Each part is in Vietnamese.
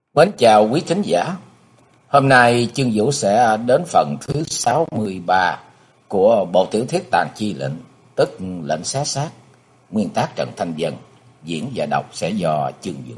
Mến chào quý thính giả. Hôm nay Chương Vũ sẽ đến phần thứ 63 của bộ tiểu thuyết Tàn Chi Lệnh, tức Lệnh Xé Xác, nguyên tác Trần Thanh Vân, diễn và đọc sẽ do Chương Vũ.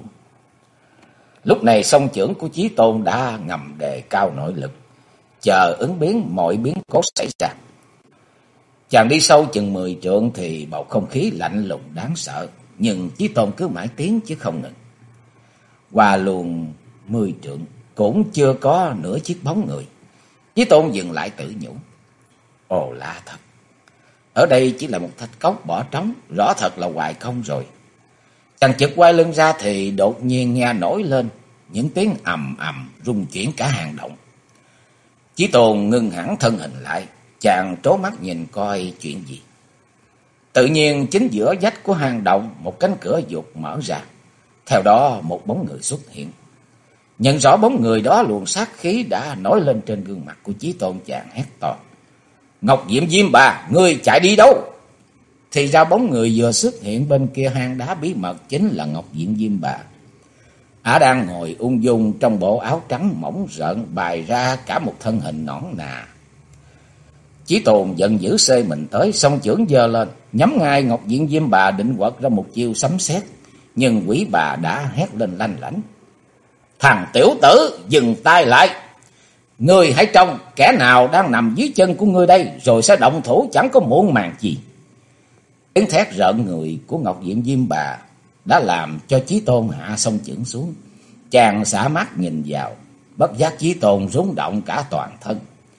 Lúc này song chưởng của Chí Tôn đã ngầm đề cao nội lực, chờ ứng biến mọi biến cố xảy ra. Chàng đi sâu chừng 10 trượng thì bầu không khí lạnh lùng đáng sợ, nhưng Chí Tôn cứ mãi tiến chứ không ngừng. Qua luôn 10 trượng cũng chưa có nửa chiếc bóng người. Chí Tôn dừng lại tự nhủ: ồ lạ thật, ở đây chỉ là một thạch cốc bỏ trống, rõ thật là hoài không rồi. Chàng chợt quay lưng ra thì đột nhiên nghe nổi lên những tiếng ầm ầm rung chuyển cả hang động. Chí Tôn ngưng hẳn thân hình lại, chàng trố mắt nhìn coi chuyện gì. Tự nhiên chính giữa vách của hang động một cánh cửa vụt mở ra, theo đó một bóng người xuất hiện. Nhận rõ bóng người đó, luồng sát khí đã nổi lên trên gương mặt của Chí Tôn, chàng hét to: Ngọc Diệm Diêm Bà, ngươi chạy đi đâu? Thì ra bóng người vừa xuất hiện bên kia hang đá bí mật chính là Ngọc Diệm Diêm Bà. Ả đang ngồi ung dung trong bộ áo trắng mỏng rợn, bày ra cả một thân hình nõn nà. Chí Tôn giận dữ xê mình tới, song chưởng giơ lên nhắm ngay Ngọc Diệm Diêm Bà, định quật ra một chiêu sấm sét, nhưng quỷ bà đã hét lên lanh lảnh: Thằng tiểu tử, dừng tay lại! Ngươi hãy trông kẻ nào đang nằm dưới chân của ngươi đây, rồi sẽ động thủ chẳng có muộn màng gì. Tiếng thét rợn người của Ngọc Diệm Diêm Bà đã làm cho Chí Tôn hạ song chưởng xuống. Chàng xả mắt nhìn vào, bất giác Chí Tôn rung động cả toàn thân.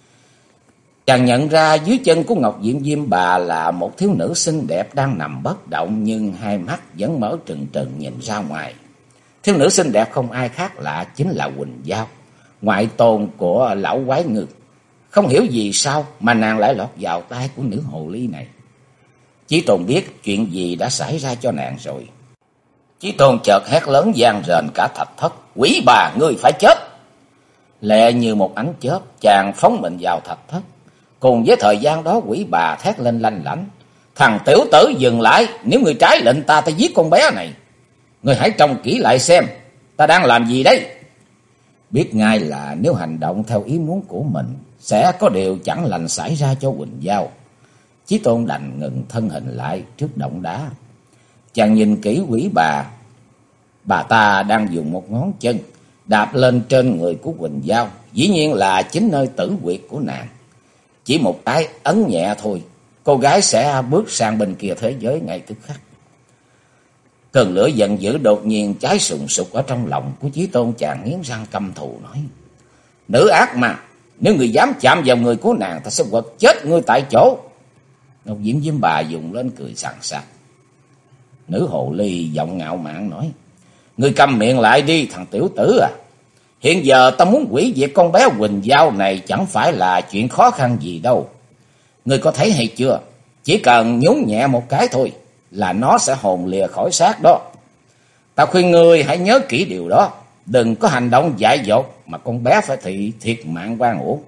Chàng nhận ra dưới chân của Ngọc Diệm Diêm Bà là một thiếu nữ xinh đẹp đang nằm bất động, nhưng hai mắt vẫn mở trừng trừng nhìn ra ngoài. Thiếu nữ xinh đẹp không ai khác lạ chính là Quỳnh Giao, ngoại tôn của lão quái ngư. Không hiểu vì sao mà nàng lại lọt vào tay của nữ hồ ly này. Chí Tôn biết chuyện gì đã xảy ra cho nàng rồi. Chí Tôn chợt hét lớn vang rền cả thạch thất: Quỷ bà, ngươi phải chết! Lẹ như một ánh chớp, chàng phóng mình vào thạch thất. Cùng với thời gian đó, quỷ bà thét lên lanh lảnh: Thằng tiểu tử, dừng lại! Nếu ngươi trái lệnh ta giết con bé này. Ngươi hãy trông kỹ lại xem ta đang làm gì đấy. Biết ngay là nếu hành động theo ý muốn của mình sẽ có điều chẳng lành xảy ra cho Quỳnh Giao. Chí Tôn đành ngừng thân hình lại trước động đá. Chàng nhìn kỹ quỷ bà ta đang dùng một ngón chân đạp lên trên người của Quỳnh Giao, dĩ nhiên là chính nơi tử huyệt của nàng. Chỉ một cái ấn nhẹ thôi, cô gái sẽ bước sang bên kia thế giới ngay tức khắc. Cơn lửa giận dữ đột nhiên cháy sùng sục ở trong lòng của Chí Tôn, chàng nghiến răng căm thù nói: Nữ ác mà, nếu người dám chạm vào người của nàng, ta sẽ quật chết ngươi tại chỗ. Ngọc Diệm Diêm Bà dùng lên cười sằng sặc. Nữ hồ ly giọng ngạo mạn nói: Ngươi câm miệng lại đi thằng tiểu tử à. Hiện giờ ta muốn hủy diệt con bé Quỳnh Giao này chẳng phải là chuyện khó khăn gì đâu. Ngươi có thấy hay chưa? Chỉ cần nhún nhẹ một cái thôi là nó sẽ hồn lìa khỏi xác đó. Ta khuyên ngươi hãy nhớ kỹ điều đó, đừng có hành động dại dột mà con bé phải thiệt mạng oan uổng.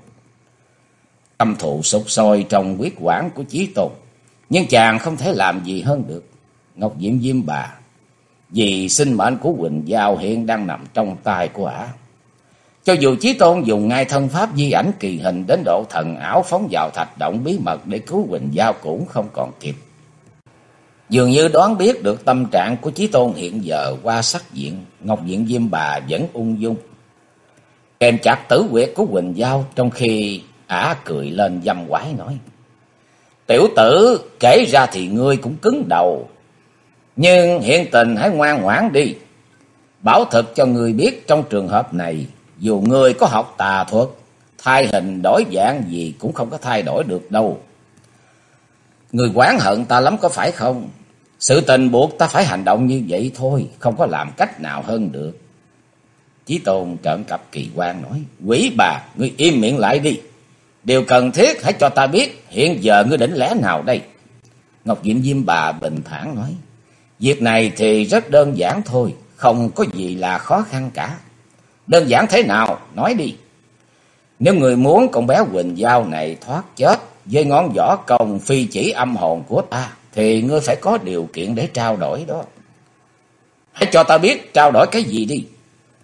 Căm thù sục sôi trong huyết quản của Chí Tôn, nhưng chàng không thể làm gì hơn được. Ngọc Diệm Diêm Bà, vì sinh mệnh của Quỳnh Giao hiện đang nằm trong tay của ả. Cho dù Chí Tôn dùng ngay thân pháp di ảnh kỳ hình đến độ thần ảo phóng vào thạch động bí mật để cứu Quỳnh Giao cũng không còn kịp. Dường như đoán biết được tâm trạng của Chí Tôn hiện giờ qua sắc diện, Ngọc Diệm Diêm Bà vẫn ung dung kèm chặt tử huyệt của Quỳnh Giao, trong khi ả cười lên dâm quái nói: Tiểu tử, kể ra thì ngươi cũng cứng đầu, nhưng hiện tình hãy ngoan ngoãn đi. Bảo thực cho ngươi biết, trong trường hợp này, dù ngươi có học tà thuật, thay hình đổi dạng gì cũng không có thay đổi được đâu. Ngươi oán hận ta lắm có phải không? Sự tình buộc ta phải hành động như vậy thôi, không có làm cách nào hơn được. Chí Tôn trợn cặp kỳ quan nói: Quỷ bà, ngươi im miệng lại đi. Điều cần thiết hãy cho ta biết hiện giờ ngươi định lẽ nào đây? Ngọc Diệm Diêm Bà bình thản nói: Việc này thì rất đơn giản thôi, không có gì là khó khăn cả. Đơn giản thế nào? Nói đi. Nếu người muốn con bé Quỳnh Giao này thoát chết với ngón võ công phi chỉ âm hồn của ta, thì ngươi phải có điều kiện để trao đổi đó. Hãy cho ta biết trao đổi cái gì đi.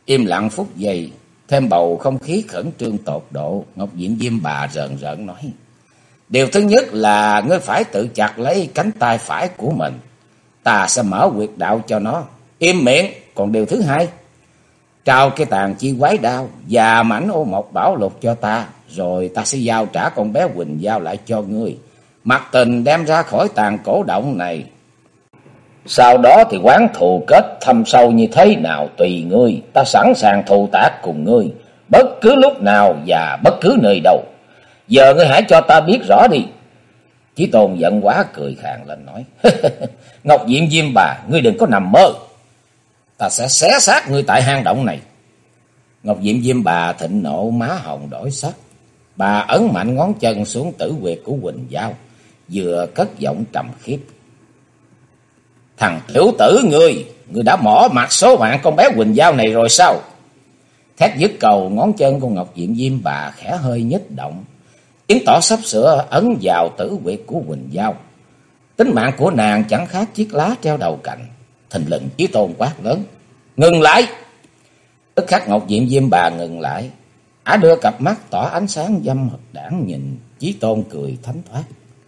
Im lặng phút giây, thêm bầu không khí khẩn trương tột độ, Ngọc Diện Diêm Bà rờn rợn nói: Điều thứ nhất là ngươi phải tự chặt lấy cánh tay phải của mình. Ta sẽ mở huyệt đạo cho nó. Im miệng. Còn điều thứ hai, trao cái tàn chi quái đao và mảnh ô mộc bảo lục cho ta. Rồi ta sẽ giao trả con bé Quỳnh Giao lại cho ngươi. Mặc Tình đem ra khỏi tàn cổ động này. Sau đó thì quán thù kết thâm sâu như thế nào tùy ngươi. Ta sẵn sàng thù tác cùng ngươi, bất cứ lúc nào và bất cứ nơi đâu. Giờ ngươi hãy cho ta biết rõ đi. Chí Tôn giận quá cười khàn lên nói: Ngọc Diện Diêm Bà, ngươi đừng có nằm mơ. Ta sẽ xé xác ngươi tại hang động này. Ngọc Diện Diêm Bà thịnh nộ, má hồng đổi sắc. Bà ấn mạnh ngón chân xuống tử huyệt của Quỳnh Giao, vừa cất giọng trầm khiếp: Thằng tiểu tử ngươi đã mỏ mặt số mạng con bé Quỳnh Giao này rồi sao? Thét dứt cầu, ngón chân của Ngọc Diện Diêm Bà khẽ hơi nhích động, chứng tỏ sắp sửa ấn vào tử huyệt của Quỳnh Giao. Tính mạng của nàng chẳng khác chiếc lá treo đầu cành. Thình lình Chí Tôn quát lớn: Ngừng lại! Tức khắc Ngọc Diện Diêm Bà ngừng lại. Ả đưa cặp mắt tỏa ánh sáng dâm đãng nhìn Chí Tôn cười thánh thoát: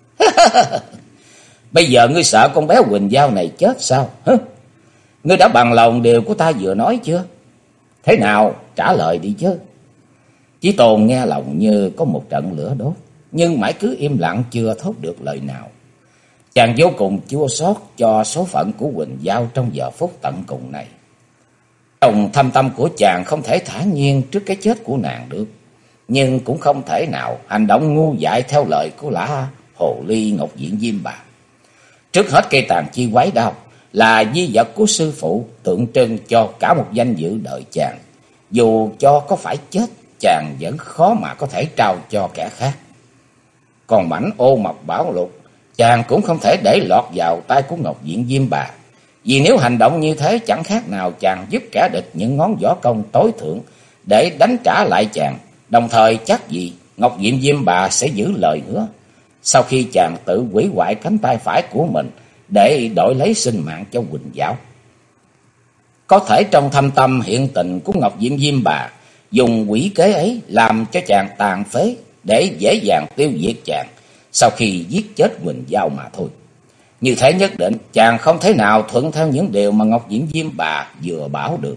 Bây giờ ngươi sợ con bé Quỳnh Giao này chết sao? Ngươi đã bằng lòng điều của ta vừa nói chưa? Thế nào, trả lời đi chứ. Chí Tôn nghe lòng như có một trận lửa đốt, nhưng mãi cứ im lặng chưa thốt được lời nào. Chàng vô cùng chua xót cho số phận của Quỳnh Giao trong giờ phút tận cùng này. Trong thâm tâm của chàng không thể thản nhiên trước cái chết của nàng được, nhưng cũng không thể nào hành động ngu dại theo lời của lã hồ ly Ngọc Diện Diêm Bà. Trước hết, cây tàn chi quái đao là di vật của sư phụ, tượng trưng cho cả một danh dự đời chàng. Dù cho có phải chết, chàng vẫn khó mà có thể trao cho kẻ khác. Còn mảnh ô mộc bảo lục, chàng cũng không thể để lọt vào tay của Ngọc Diện Diêm Bà. Vì nếu hành động như thế, chẳng khác nào chàng giúp kẻ địch những ngón võ công tối thượng để đánh trả lại chàng. Đồng thời chắc gì Ngọc Diện Diêm Bà sẽ giữ lời hứa sau khi chàng tự hủy hoại cánh tay phải của mình để đổi lấy sinh mạng cho Quỳnh Giao. Có thể trong thâm tâm hiện tình của Ngọc Diện Diêm Bà dùng quỷ kế ấy làm cho chàng tàn phế để dễ dàng tiêu diệt chàng sau khi giết chết Quỳnh Giao mà thôi. Như thế nhất định chàng không thể nào thuận theo những điều mà Ngọc Diện Diêm Bà vừa bảo được.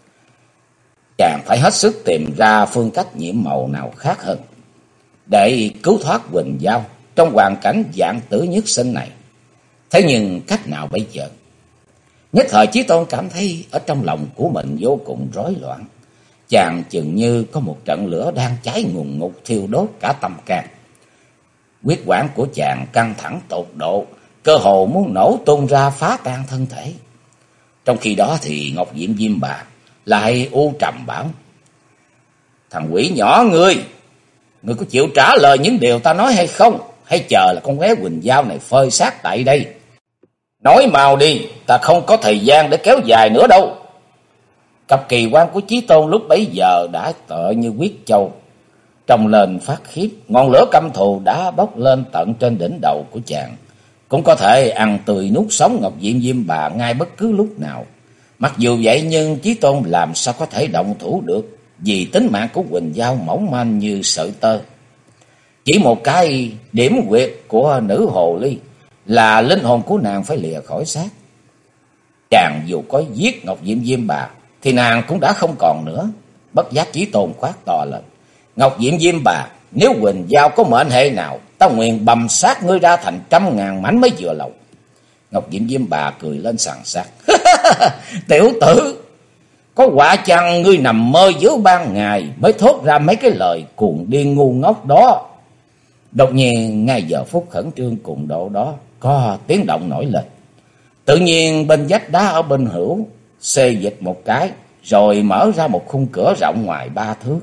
Chàng phải hết sức tìm ra phương cách nhiệm màu nào khác hơn để cứu thoát Quỳnh Giao trong hoàn cảnh vạn tử nhất sinh này. Thế nhưng cách nào bây giờ? Nhất thời Chí Tôn cảm thấy ở trong lòng của mình vô cùng rối loạn. Chàng chừng như có một trận lửa đang cháy ngùn ngụt thiêu đốt cả tâm can. Huyết quản của chàng căng thẳng tột độ, cơ hồ muốn nổ tung ra phá tan thân thể. Trong khi đó thì Ngọc Diện Diêm Bà lại u trầm bảo: Thằng quỷ nhỏ ngươi có chịu trả lời những điều ta nói hay không? Hay chờ là con bé Quỳnh Giao này phơi xác tại đây? Nói mau đi, ta không có thời gian để kéo dài nữa đâu. Cặp kỳ quan của Chí Tôn lúc bấy giờ đã tựa như huyết châu, trông lên phát khiếp. Ngọn lửa căm thù đã bốc lên tận trên đỉnh đầu của chàng, cũng có thể ăn tươi nuốt sống Ngọc Diện Diêm Bà ngay bất cứ lúc nào. Mặc dù vậy nhưng Chí Tôn làm sao có thể động thủ được, vì tính mạng của Quỳnh Giao mỏng manh như sợi tơ. Chỉ một cái điểm huyệt của nữ hồ ly là linh hồn của nàng phải lìa khỏi xác. Chàng dù có giết Ngọc Diện Diêm Bà thì nàng cũng đã không còn nữa. Bất giác Chí Tôn quát to lên: Ngọc Diện Diêm Bà, nếu Quỳnh Giao có mệnh hệ nào, ta nguyện bầm xác ngươi ra thành 100.000 mảnh mới vừa lòng. Ngọc Diện Diêm Bà cười lên sằng sặc: Tiểu tử, có quả chăng ngươi nằm mơ giữa ban ngày mới thốt ra mấy cái lời cuồng điên ngu ngốc đó? Đột nhiên ngay giờ phút khẩn trương cùng độ đó, có tiếng động nổi lên. Tự nhiên bên vách đá ở bên hữu xê dịch một cái, rồi mở ra một khung cửa rộng ngoài 3 thước.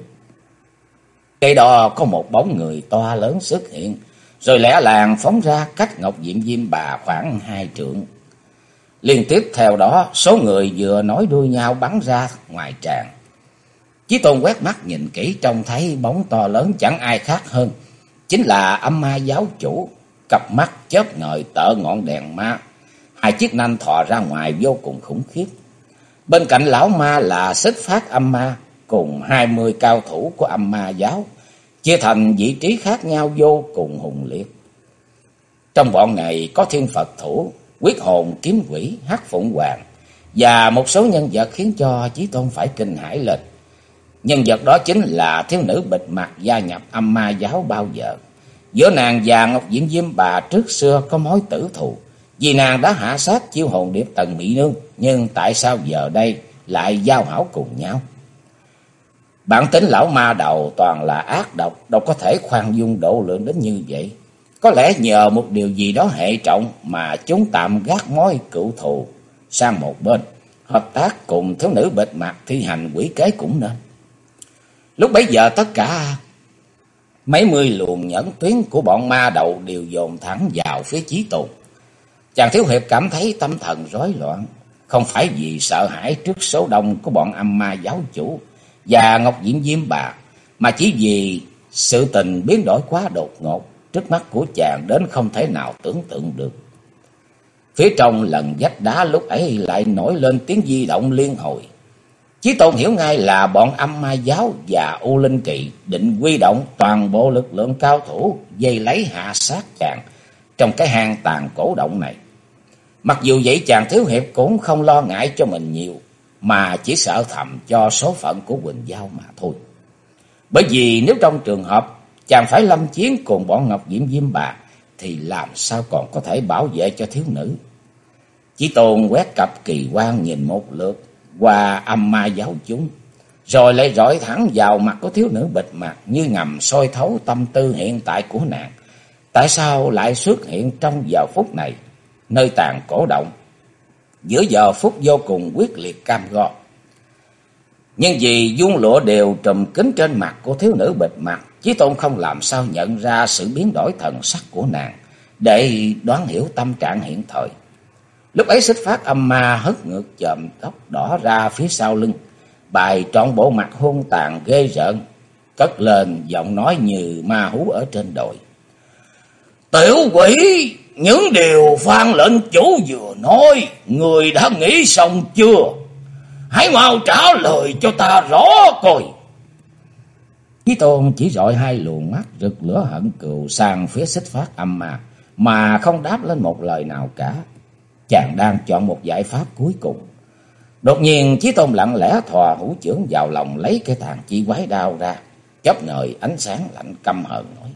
Cây đó có một bóng người to lớn xuất hiện, rồi lẻ làng phóng ra cách Ngọc Diện Diêm Bà khoảng 2 trượng. Liên tiếp theo đó, số người vừa nối đuôi nhau bắn ra ngoài tràng. Chí Tôn quét mắt nhìn kỹ, trông thấy bóng to lớn chẳng ai khác hơn chính là Âm Ma giáo chủ. Cặp mắt chớp ngời tợ ngọn đèn ma, 2 chiếc nanh thò ra ngoài vô cùng khủng khiếp. Bên cạnh lão ma là Xích Phát âm ma cùng 20 cao thủ của âm ma giáo, chia thành vị trí khác nhau vô cùng hùng liệt. Trong bọn này có Thiên Phật Thủ, Quyết Hồn Kiếm Quỷ, Hắc Phụng Hoàng và một số nhân vật khiến cho Chí Tôn phải kinh hãi lên. Nhân vật đó chính là thiếu nữ bịt mặt gia nhập âm ma giáo bao giờ. Giữa nàng và Ngọc Diễm Diêm Bà trước xưa có mối tử thù, vì nàng đã hạ sát Chiêu Hồn Điệp Tần Mỹ Nương, nhưng tại sao giờ đây lại giao hảo cùng nhau? Bản tính lão ma đầu toàn là ác độc, đâu có thể khoan dung độ lượng đến như vậy. Có lẽ nhờ một điều gì đó hệ trọng mà chúng tạm gác mối cựu thù sang một bên, hợp tác cùng thiếu nữ bịt mặt thi hành quỷ kế cũng nên. Lúc bấy giờ tất cả mấy mươi luồng nhẫn tuyến của bọn ma đầu đều dồn thẳng vào phía Chí Tôn. Chàng thiếu hiệp cảm thấy tâm thần rối loạn, không phải vì sợ hãi trước số đông của bọn âm ma giáo chủ và Ngọc Diễm Diêm Bà, mà chỉ vì sự tình biến đổi quá đột ngột trước mắt của chàng đến không thể nào tưởng tượng được. Phía trong lần vách đá lúc ấy lại nổi lên tiếng di động liên hồi. Chí Tôn hiểu ngay là bọn âm ma giáo và U Linh Kỳ định huy động toàn bộ lực lượng cao thủ dây lấy hạ sát chàng trong cái hang tàn cổ động này. Mặc dù vậy chàng thiếu hiệp cũng không lo ngại cho mình nhiều, mà chỉ sợ thầm cho số phận của Quỳnh Giao mà thôi. Bởi vì nếu trong trường hợp chàng phải lâm chiến cùng bọn Ngọc Diễm Diêm Bà thì làm sao còn có thể bảo vệ cho thiếu nữ. Chí Tôn quét cặp kỳ quan nhìn một lượt qua âm ma giáo chúng, rồi lại rọi thẳng vào mặt của thiếu nữ bịt mặt, như ngầm soi thấu tâm tư hiện tại của nàng. Tại sao lại xuất hiện trong giờ phút này, nơi tàn cổ động, giữa giờ phút vô cùng quyết liệt cam go? Nhưng vì vuông lụa đều trùm kín trên mặt của thiếu nữ bịt mặt, Chí Tôn không làm sao nhận ra sự biến đổi thần sắc của nàng để đoán hiểu tâm trạng hiện thời. Lúc ấy Xích Phát âm ma hất ngược chòm tóc đỏ ra phía sau lưng, bài trọn bộ mặt hung tàn ghê rợn, cất lên giọng nói như ma hú ở trên đồi. Tiểu quỷ, những điều Phan lệnh chủ vừa nói, người đã nghĩ xong chưa? Hãy mau trả lời cho ta rõ coi. Chí Tôn chỉ dọi hai luồng mắt rực lửa hận cừu sang phía Xích Phát âm ma, mà không đáp lên một lời nào cả. Chàng đang chọn một giải pháp cuối cùng. Đột nhiên Chí Tôn lặng lẽ thò hữu chưởng vào lòng, lấy cây tàn chi quái đao ra, chớp ngời ánh sáng lạnh căm hờn nói: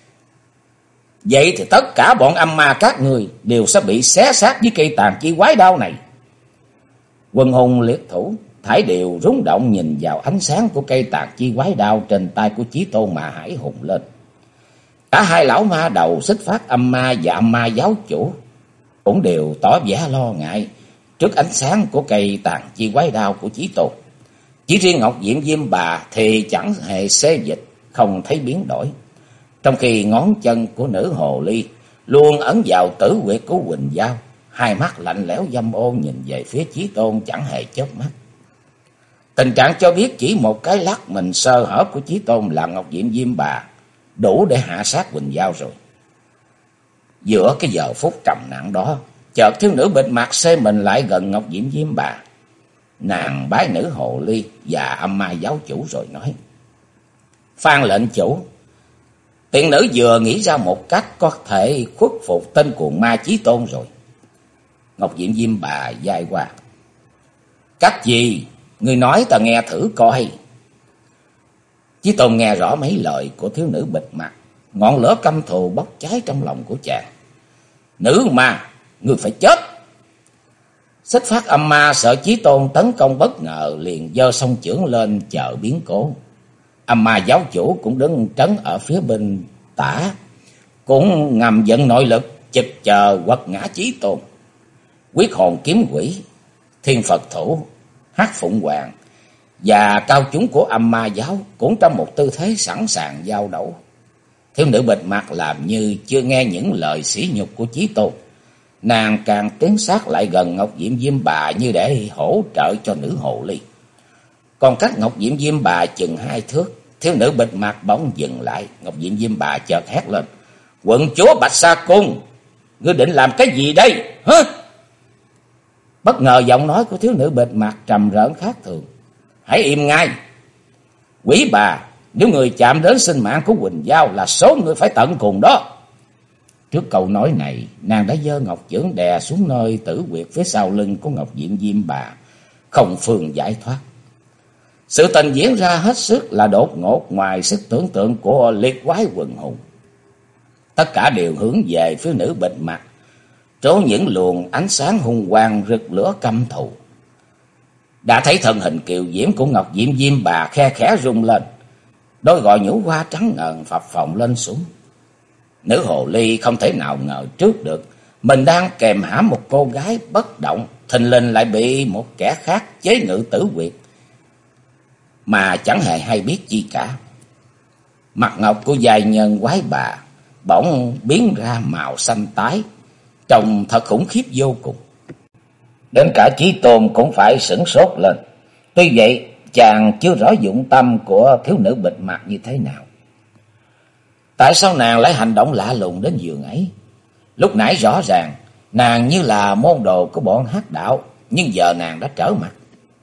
Vậy thì tất cả bọn âm ma các người đều sẽ bị xé xác với cây tàn chi quái đao này. Quân hùng liệt thủ thải đều rung động nhìn vào ánh sáng của cây tàn chi quái đao trên tay của Chí Tôn mà hãi hùng lên. Cả hai lão ma đầu Xích Phát âm ma và âm ma giáo chủ cũng đều tỏ vẻ lo ngại trước ánh sáng của cây tàn chi quái đao của Chí Tôn. Chỉ riêng Ngọc Diễm Diêm Bà thì chẳng hề xê dịch, không thấy biến đổi, trong khi ngón chân của nữ hồ ly luôn ấn vào tử huyệt của Quỳnh Giao, hai mắt lạnh lẽo dâm ô nhìn về phía Chí Tôn chẳng hề chớp mắt. Tình trạng cho biết chỉ một cái lắc mình sơ hở của Chí Tôn là Ngọc Diễm Diêm Bà đủ để hạ sát Quỳnh Giao rồi. Giữa cái giờ phút trầm nặng đó, chợt thiếu nữ bịt mặt xê mình lại gần Ngọc Diễm Diêm Bà. Nàng bái nữ hồ ly và âm ma giáo chủ rồi nói: Phan lệnh chủ, tiện nữ vừa nghĩ ra một cách có thể khuất phục tên cuồng ma Chí Tôn rồi. Ngọc Diễm Diêm Bà dai qua: Cách gì? Người nói ta nghe thử coi. Chí Tôn nghe rõ mấy lời của thiếu nữ bịt mặt, ngọn lửa căm thù bốc cháy trong lòng của chàng. Nữ ma, ngươi phải chết. Xích Phát âm ma sợ Chí Tôn tấn công bất ngờ, liền giơ song chưởng lên chờ biến cố. Âm ma giáo chủ cũng đứng trấn ở phía bên tả, cũng ngầm vận nội lực chực chờ quật ngã Chí Tôn. Quyết Hồn Kiếm Quỷ, Thiên Phật Thủ, Hắc Phụng Hoàng và cao chúng của âm ma giáo cũng trong một tư thế sẵn sàng giao đấu. Thiếu nữ bịt mặt làm như chưa nghe những lời sỉ nhục của Chí Tôn. Nàng càng tiến sát lại gần Ngọc Diễm Diêm Bà như để hỗ trợ cho nữ hồ ly. Còn cách Ngọc Diễm Diêm Bà chừng 2 thước, thiếu nữ bịt mặt bỗng dừng lại. Ngọc Diễm Diêm Bà chợt hét lên: Quận chúa Bạch Sa Cung, ngươi định làm cái gì đây hả? Bất ngờ giọng nói của thiếu nữ bịt mặt trầm rỡn khác thường. Hãy im ngay! Quỷ bà, nếu người chạm đến sinh mạng của Quỳnh Giao là số người phải tận cùng đó. Trước câu nói này, nàng đã giơ ngọc chưởng đè xuống nơi tử huyệt phía sau lưng của Ngọc Diệm Diêm Bà, không phương giải thoát. Sự tình diễn ra hết sức là đột ngột, ngoài sức tưởng tượng của liệt quái quần hùng. Tất cả đều hướng về phía nữ bịt mặt, trốn những luồng ánh sáng hung quang rực lửa căm thù. Đã thấy thân hình kiều diễm của Ngọc Diệm Diêm Bà khe khẽ rung lên, đôi gò nhũ hoa trắng ngần phập phồng lên xuống. Nữ hồ ly không thể nào ngờ trước được mình đang kèm hãm một cô gái bất động, thình lình lại bị một kẻ khác chế ngự tử huyệt mà chẳng hề hay biết chi cả. Mặt ngọc của giai nhân quái bà bỗng biến ra màu xanh tái, trông thật khủng khiếp vô cùng. Đến cả Chí Tôn cũng phải sửng sốt lên. Tuy vậy, chàng chưa rõ dụng tâm của thiếu nữ bịt mặt như thế nào. Tại sao nàng lại hành động lạ lùng đến giường ấy? Lúc nãy rõ ràng nàng như là môn đồ của bọn hắc đạo, nhưng giờ nàng đã trở mặt.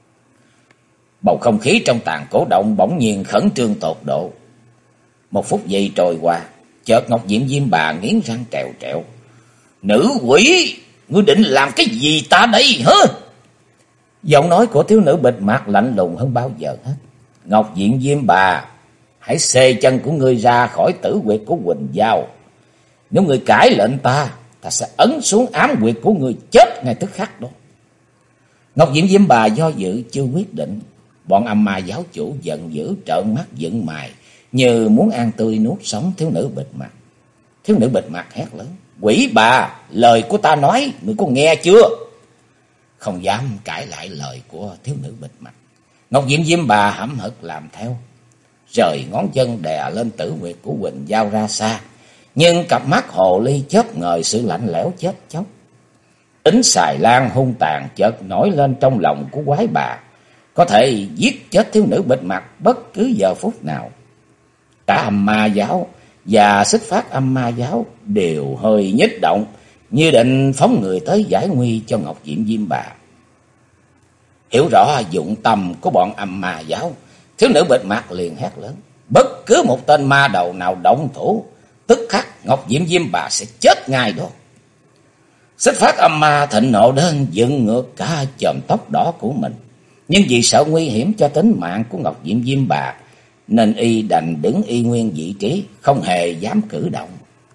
Bầu không khí trong tàn cổ động bỗng nhiên khẩn trương tột độ. Một phút giây trôi qua, chợt Ngọc Diệm Diêm Bà nghiến răng trèo trẹo. Nữ quỷ, ngươi định làm cái gì ta đây hả? Giọng nói của thiếu nữ bịt mặt lạnh lùng hơn bao giờ hết. Ngọc Diệm Diêm Bà, hãy xê chân của ngươi ra khỏi tử huyệt của Quỳnh Giao. Nếu ngươi cãi lệnh ta sẽ ấn xuống ám huyệt của ngươi chết ngay tức khắc đó. Ngọc Diệm Diêm Bà do dự chưa quyết định. Bọn âm ma giáo chủ giận dữ trợn mắt dựng mày, như muốn ăn tươi nuốt sống thiếu nữ bịt mặt. Thiếu nữ bịt mặt hét lớn. Quỷ bà, lời của ta nói, ngươi có nghe chưa? Không dám cãi lại lời của thiếu nữ bịt mặt, Ngọc Diệm Diêm Bà hậm hực làm theo. Rời ngón chân đè lên tử huyệt của Quỳnh Giao ra xa, nhưng cặp mắt hồ ly chớp ngời sự lạnh lẽo chết chóc. Tính xài lan hung tàn chợt nổi lên trong lòng của quái bà, có thể giết chết thiếu nữ bịt mặt bất cứ giờ phút nào. Cả âm ma giáo và Xích Phát âm ma giáo đều hơi nhích động, như định phóng người tới giải nguy cho Ngọc Diệm Diêm Bà. Hiểu rõ dụng tâm của bọn âm ma giáo, thiếu nữ bịt mặt liền hét lớn. Bất cứ một tên ma đầu nào động thủ, tức khắc Ngọc Diệm Diêm Bà sẽ chết ngay đó. Xích Phát âm ma thịnh nộ đến dựng ngược cả chòm tóc đỏ của mình, nhưng vì sợ nguy hiểm cho tính mạng của Ngọc Diệm Diêm Bà, nên y đành đứng y nguyên vị trí, không hề dám cử động.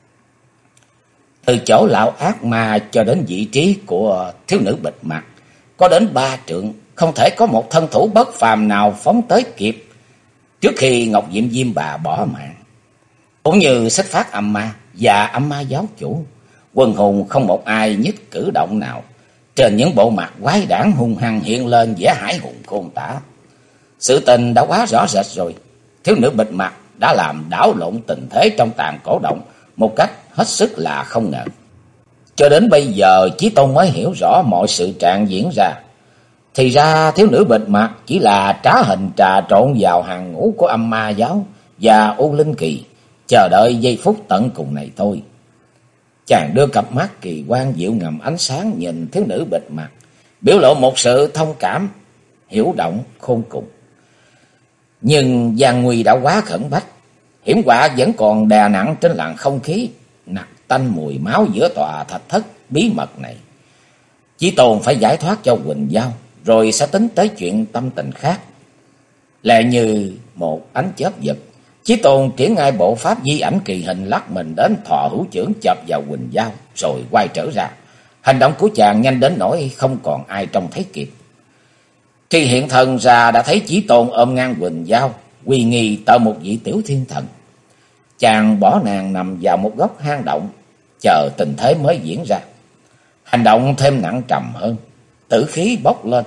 Từ chỗ lão ác ma cho đến vị trí của thiếu nữ bịt mặt có đến 3 trượng, không thể có một thân thủ bất phàm nào phóng tới kịp trước khi Ngọc Diệm Diêm Bà bỏ mạng. Cũng như Xích Phát âm ma và âm ma giáo chủ, quần hùng không một ai nhích cử động nào. Trên những bộ mặt quái đản hung hăng hiện lên vẻ hãi hùng khôn tả. Sự tình đã quá rõ rệt rồi. Thiếu nữ bịt mặt đã làm đảo lộn tình thế trong tàn cổ động một cách hết sức là không ngờ. Cho đến bây giờ Chí Tôn mới hiểu rõ mọi sự trạng diễn ra. Thì ra thiếu nữ bịt mặt chỉ là trá hình trà trộn vào hàng ngũ của âm ma giáo và U Linh Kỳ, chờ đợi giây phút tận cùng này thôi. Chàng đưa cặp mắt kỳ quan dịu ngầm ánh sáng nhìn thiếu nữ bịt mặt, biểu lộ một sự thông cảm, hiểu động khôn cùng. Nhưng gian nguy đã quá khẩn bách, hiểm họa vẫn còn đè nặng trên làn không khí nặc tanh mùi máu giữa tòa thạch thất bí mật này. Chí Tôn phải giải thoát cho Quỳnh Giao, rồi sẽ tính tới chuyện tâm tình khác. Lẹ như một ánh chớp giật, Chí Tôn triển ngay bộ pháp di ảnh kỳ hình lắc mình đến thọ hữu chưởng chộp vào Quỳnh Giao, rồi quay trở ra. Hành động của chàng nhanh đến nỗi không còn ai trông thấy kịp. Khi hiện thần ra đã thấy Chí Tôn ôm ngang Quỳnh Giao, uy nghi tợ một vị tiểu thiên thần. Chàng bỏ nàng nằm vào một góc hang động, chờ tình thế mới diễn ra. Hành động thêm nặng trầm hơn, tử khí bốc lên.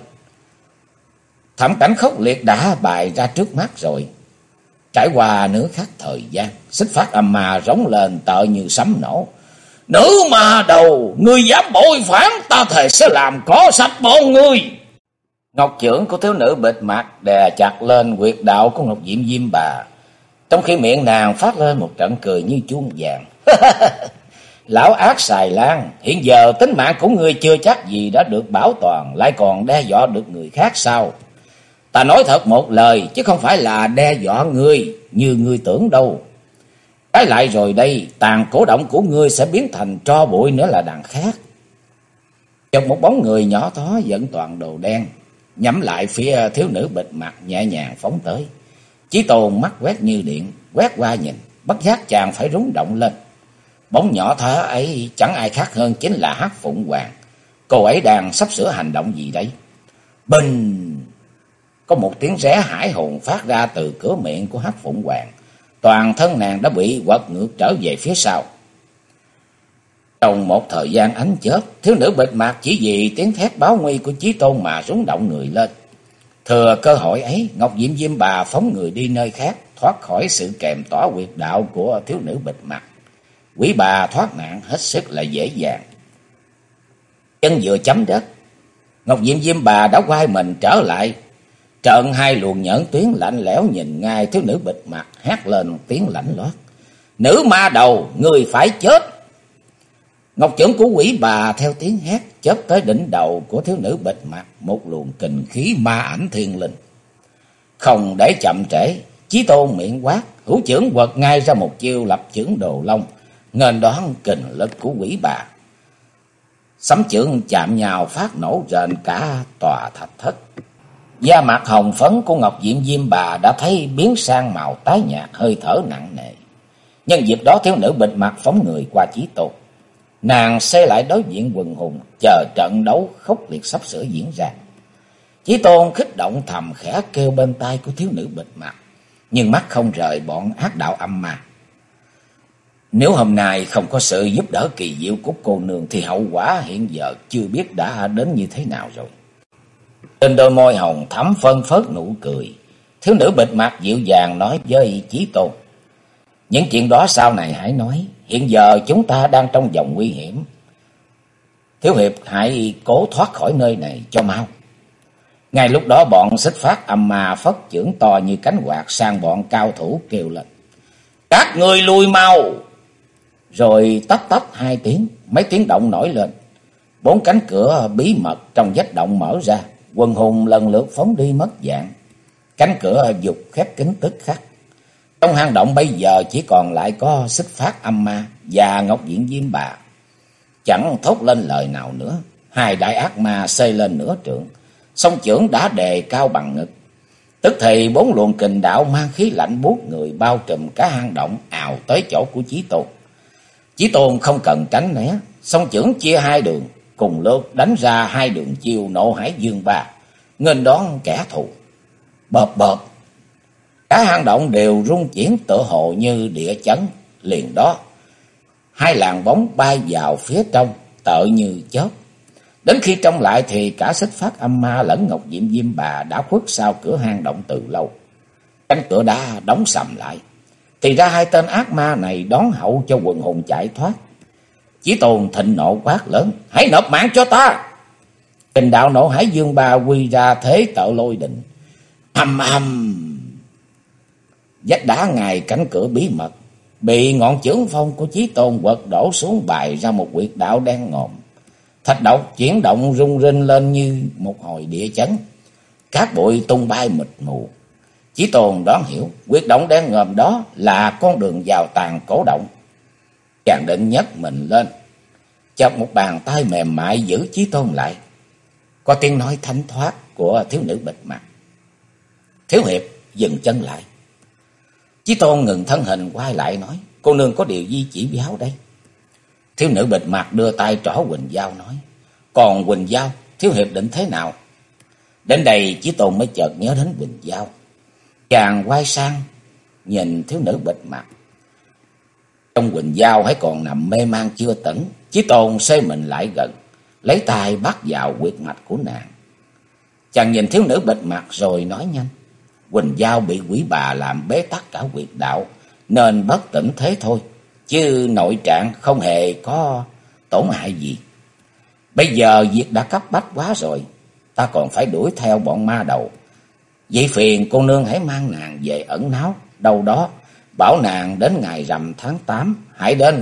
Thảm cảnh khốc liệt đã bày ra trước mắt rồi. Trải qua nửa khắc thời gian, Xích Phát âm ma rống lên tợ như sấm nổ. Nữ ma đầu, ngươi dám bội phản, ta thề sẽ làm có sạch bọn ngươi. Ngọc chưởng của thiếu nữ bịt mặt đè chặt lên huyệt đạo của Ngọc Diệm Diêm Bà, trong khi miệng nàng phát lên một trận cười như chuông vàng. Lão ác xài lang, hiện giờ tính mạng của ngươi chưa chắc gì đã được bảo toàn, lại còn đe dọa được người khác sao? Ta nói thật một lời, chứ không phải là đe dọa ngươi như ngươi tưởng đâu. Trái lại rồi đây, tàn cổ động của ngươi sẽ biến thành tro bụi nữa là đằng khác. Chợt một bóng người nhỏ thó dẫn toàn đồ đen, nhắm lại phía thiếu nữ bịt mặt nhẹ nhàng phóng tới. Chí Tôn mắt quét như điện, quét qua nhìn, bất giác chàng phải rúng động lên. Bóng nhỏ thó ấy chẳng ai khác hơn chính là Hắc Phụng Hoàng. Cô ấy đang sắp sửa hành động gì đấy? Bình! Có một tiếng ré hãi hồn phát ra từ cửa miệng của Hắc Phụng Hoàng. Toàn thân nàng đã bị quật ngược trở về phía sau. Trong một thời gian ánh chớp, thiếu nữ bịt mặt chỉ vì tiếng thét báo nguy của Chí Tôn mà rúng động người lên. Thừa cơ hội ấy, Ngọc Diệm Diêm Bà phóng người đi nơi khác, thoát khỏi sự kèm tỏa huyệt đạo của thiếu nữ bịt mặt. Quý bà thoát nạn hết sức là dễ dàng. Chân vừa chấm đất, Ngọc Diệm Diêm Bà đã quay mình trở lại. Trợn hai luồng nhẫn tuyến lạnh lẽo nhìn ngay thiếu nữ bịt mặt, hét lên tiếng lạnh lót: Nữ ma đầu, người phải chết! Ngọc chưởng của quỷ bà theo tiếng hét chớp tới đỉnh đầu của thiếu nữ bịt mặt một luồng kình khí ma ảnh thiên linh. Không để chậm trễ, Chí Tôn miệng quát, hữu chưởng quật ngay ra một chiêu lập chưởng Đồ Long, nghênh đón kình lực của quỷ bà. Sấm chưởng chạm nhau phát nổ rền cả tòa thạch thất. Da mặt hồng phấn của Ngọc Diệm Diêm Bà đã thấy biến sang màu tái nhạt, hơi thở nặng nề. Nhân dịp đó thiếu nữ bịt mặt phóng người qua Chí Tôn. Nàng xây lại đối diện quần hùng, chờ trận đấu khốc liệt sắp sửa diễn ra. Chí Tôn kích động thầm khẽ kêu bên tai của thiếu nữ bịt mặt, nhưng mắt không rời bọn ác đạo âm ma. Nếu hôm nay không có sự giúp đỡ kỳ diệu của cô nương thì hậu quả hiện giờ chưa biết đã đến như thế nào rồi. Trên đôi môi hồng thắm phân phớt nụ cười, thiếu nữ bịt mặt dịu dàng nói với Chí Tôn: Những chuyện đó sau này hãy nói, hiện giờ chúng ta đang trong vòng nguy hiểm. Thiếu hiệp hãy cố thoát khỏi nơi này cho mau. Ngay lúc đó bọn Xích Phát âm ma phất chưởng to như cánh quạt sang bọn cao thủ kêu lên: Các người lùi mau! Rồi tách tách hai tiếng, mấy tiếng động nổi lên. 4 cánh cửa bí mật trong vách động mở ra, quần hùng lần lượt phóng đi mất dạng. Cánh cửa dục khép kín tức khắc. Trong hang động bây giờ chỉ còn lại có Xích Phát âm ma và Ngọc Diệm Diêm Bà. Chẳng thốt lên lời nào nữa. Hai đại ác ma xây lên nửa trượng, song chưởng đã đề cao bằng ngực. Tức thì 4 luồng kình đạo mang khí lạnh buốt người bao trùm cả hang động ào tới chỗ của Chí Tôn. Chí Tôn không cần tránh né, song chưởng chia hai đường, cùng lượt đánh ra hai đường chiêu Nộ Hải Dương Ba, nghênh đón kẻ thù. Bợp bợp, cả hang động đều rung chuyển tựa hồ như địa chấn. Liền đó, hai làn bóng bay vào phía trong, tợ như chớp. Đến khi trông lại thì cả Xích Phát âm ma lẫn Ngọc Diệm Diêm Bà đã khuất sau cửa hang động từ lâu. Cánh cửa đá đóng sầm lại. Thì ra hai tên ác ma này đón hậu cho quần hùng chạy thoát. Chí Tôn thịnh nộ quát lớn: Hãy nộp mạng cho ta! Kình đạo Nộ Hải Dương Ba quy ra thế tợ lôi đình. Ầm ầm, vách đá ngay cánh cửa bí mật bị ngọn chưởng phong của Chí Tôn quật đổ xuống, bày ra một huyệt đạo đen ngòm. Thạch độc chuyển động rung rinh lên như một hồi địa chấn, cát bụi tung bay mịt mù. Chí Tôn đoán hiểu huyệt động đen ngòm đó là con đường vào tàn cổ động. Chàng định nhấc mình lên, chợt một bàn tay mềm mại giữ Chí Tôn lại. Có tiếng nói thánh thoát của thiếu nữ bịt mặt: Thiếu hiệp dừng chân lại. Chí Tôn ngừng thân hình quay lại nói: Cô nương có điều gì chỉ báo đây? Thiếu nữ bịt mặt đưa tay trỏ Quỳnh Giao nói: Còn Quỳnh Giao, thiếu hiệp định thế nào? Đến đây Chí Tôn mới chợt nhớ đến Quỳnh Giao. Chàng quay sang nhìn thiếu nữ bịt mặt. Trong Quỳnh Giao hãy còn nằm mê man chưa tỉnh. Chí Tôn xê mình lại gần, lấy tay bắt vào huyệt mạch của nàng. Chàng nhìn thiếu nữ bịt mặt rồi nói nhanh: Quỳnh Giao bị quỷ bà làm bế tắc cả huyệt đạo, nên bất tỉnh thế thôi, chứ nội trạng không hề có tổn hại gì. Bây giờ việc đã cấp bách quá rồi, ta còn phải đuổi theo bọn ma đầu. Vậy phiền cô nương hãy mang nàng về ẩn náu đâu đó, bảo nàng đến ngày rằm tháng 8 hãy đến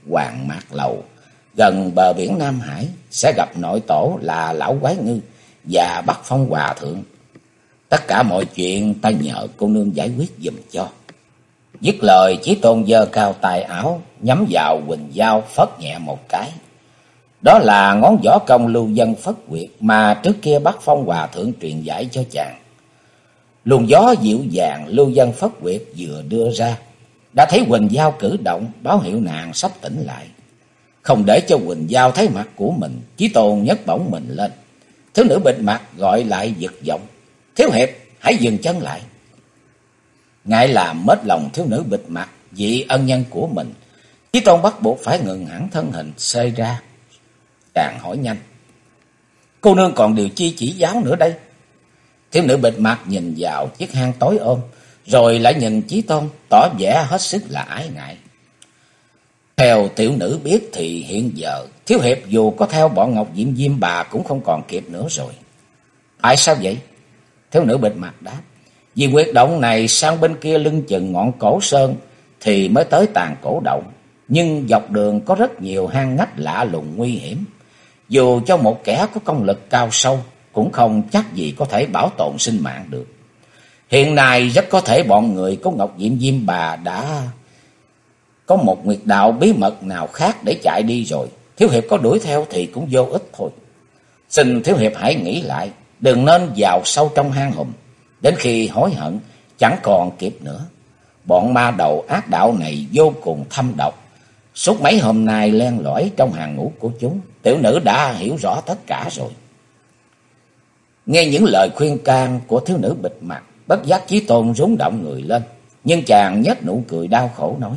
Hoàng Mạc Lầu, gần bờ biển Nam Hải, sẽ gặp nội tổ là Lão Quái Ngư và Bắc Phong Hòa Thượng. Tất cả mọi chuyện ta nhờ cô nương giải quyết giùm cho. Dứt lời, Chí Tôn giơ cao tài áo, nhắm vào Quỳnh Giao phất nhẹ một cái. Đó là ngón võ công lưu dân phất quyệt mà trước kia Bắc Phong Hòa Thượng truyền giải cho chàng. Luồng gió dịu dàng lưu dân phất quyệt vừa đưa ra, đã thấy Quỳnh Giao cử động, báo hiệu nàng sắp tỉnh lại. Không để cho Quỳnh Giao thấy mặt của mình, Chí Tôn nhấc bổng mình lên. Thiếu nữ bịt mặt gọi lại giật giọng: "Thiếu hiệp, hãy dừng chân lại." Ngại làm mết lòng thiếu nữ bịt mặt vị ân nhân của mình, Chí Tôn bắt buộc phải ngừng hẳn thân hình xê ra. Chàng hỏi nhanh: "Cô nương còn điều chi chỉ giáo nữa đây?" Thiếu nữ bịt mặt nhìn vào chiếc hang tối ôm, rồi lại nhìn Chí Tôn, tỏ vẻ hết sức là ái ngại. "Theo tiểu nữ biết thì hiện giờ thiếu hiệp dù có theo bọn Ngọc Diệm Diêm bà cũng không còn kịp nữa rồi." "Tại sao vậy?" Thiếu nữ bịt mặt đáp: "Vì huyệt động này sang bên kia lưng chừng ngọn cổ sơn thì mới tới Tàn Cổ Động, nhưng dọc đường có rất nhiều hang ngách lạ lùng nguy hiểm. Dù cho một kẻ có công lực cao sâu cũng không chắc gì có thể bảo tồn sinh mạng được. Hiện nay rất có thể bọn người của Ngọc Diệm Diêm bà đã có một huyệt đạo bí mật nào khác để chạy đi rồi. Thiếu hiệp có đuổi theo thì cũng vô ích thôi. Xin thiếu hiệp hãy nghĩ lại, đừng nên vào sâu trong hang hùm, đến khi hối hận chẳng còn kịp nữa. Bọn ma đầu ác đạo này vô cùng thâm độc. Suốt mấy hôm nay len lỏi trong hàng ngũ của chúng, tiểu nữ đã hiểu rõ tất cả rồi." Nghe những lời khuyên can của thiếu nữ bịt mặt, bất giác Chí Tôn rúng động người lên, nhưng chàng nhếch nụ cười đau khổ nói: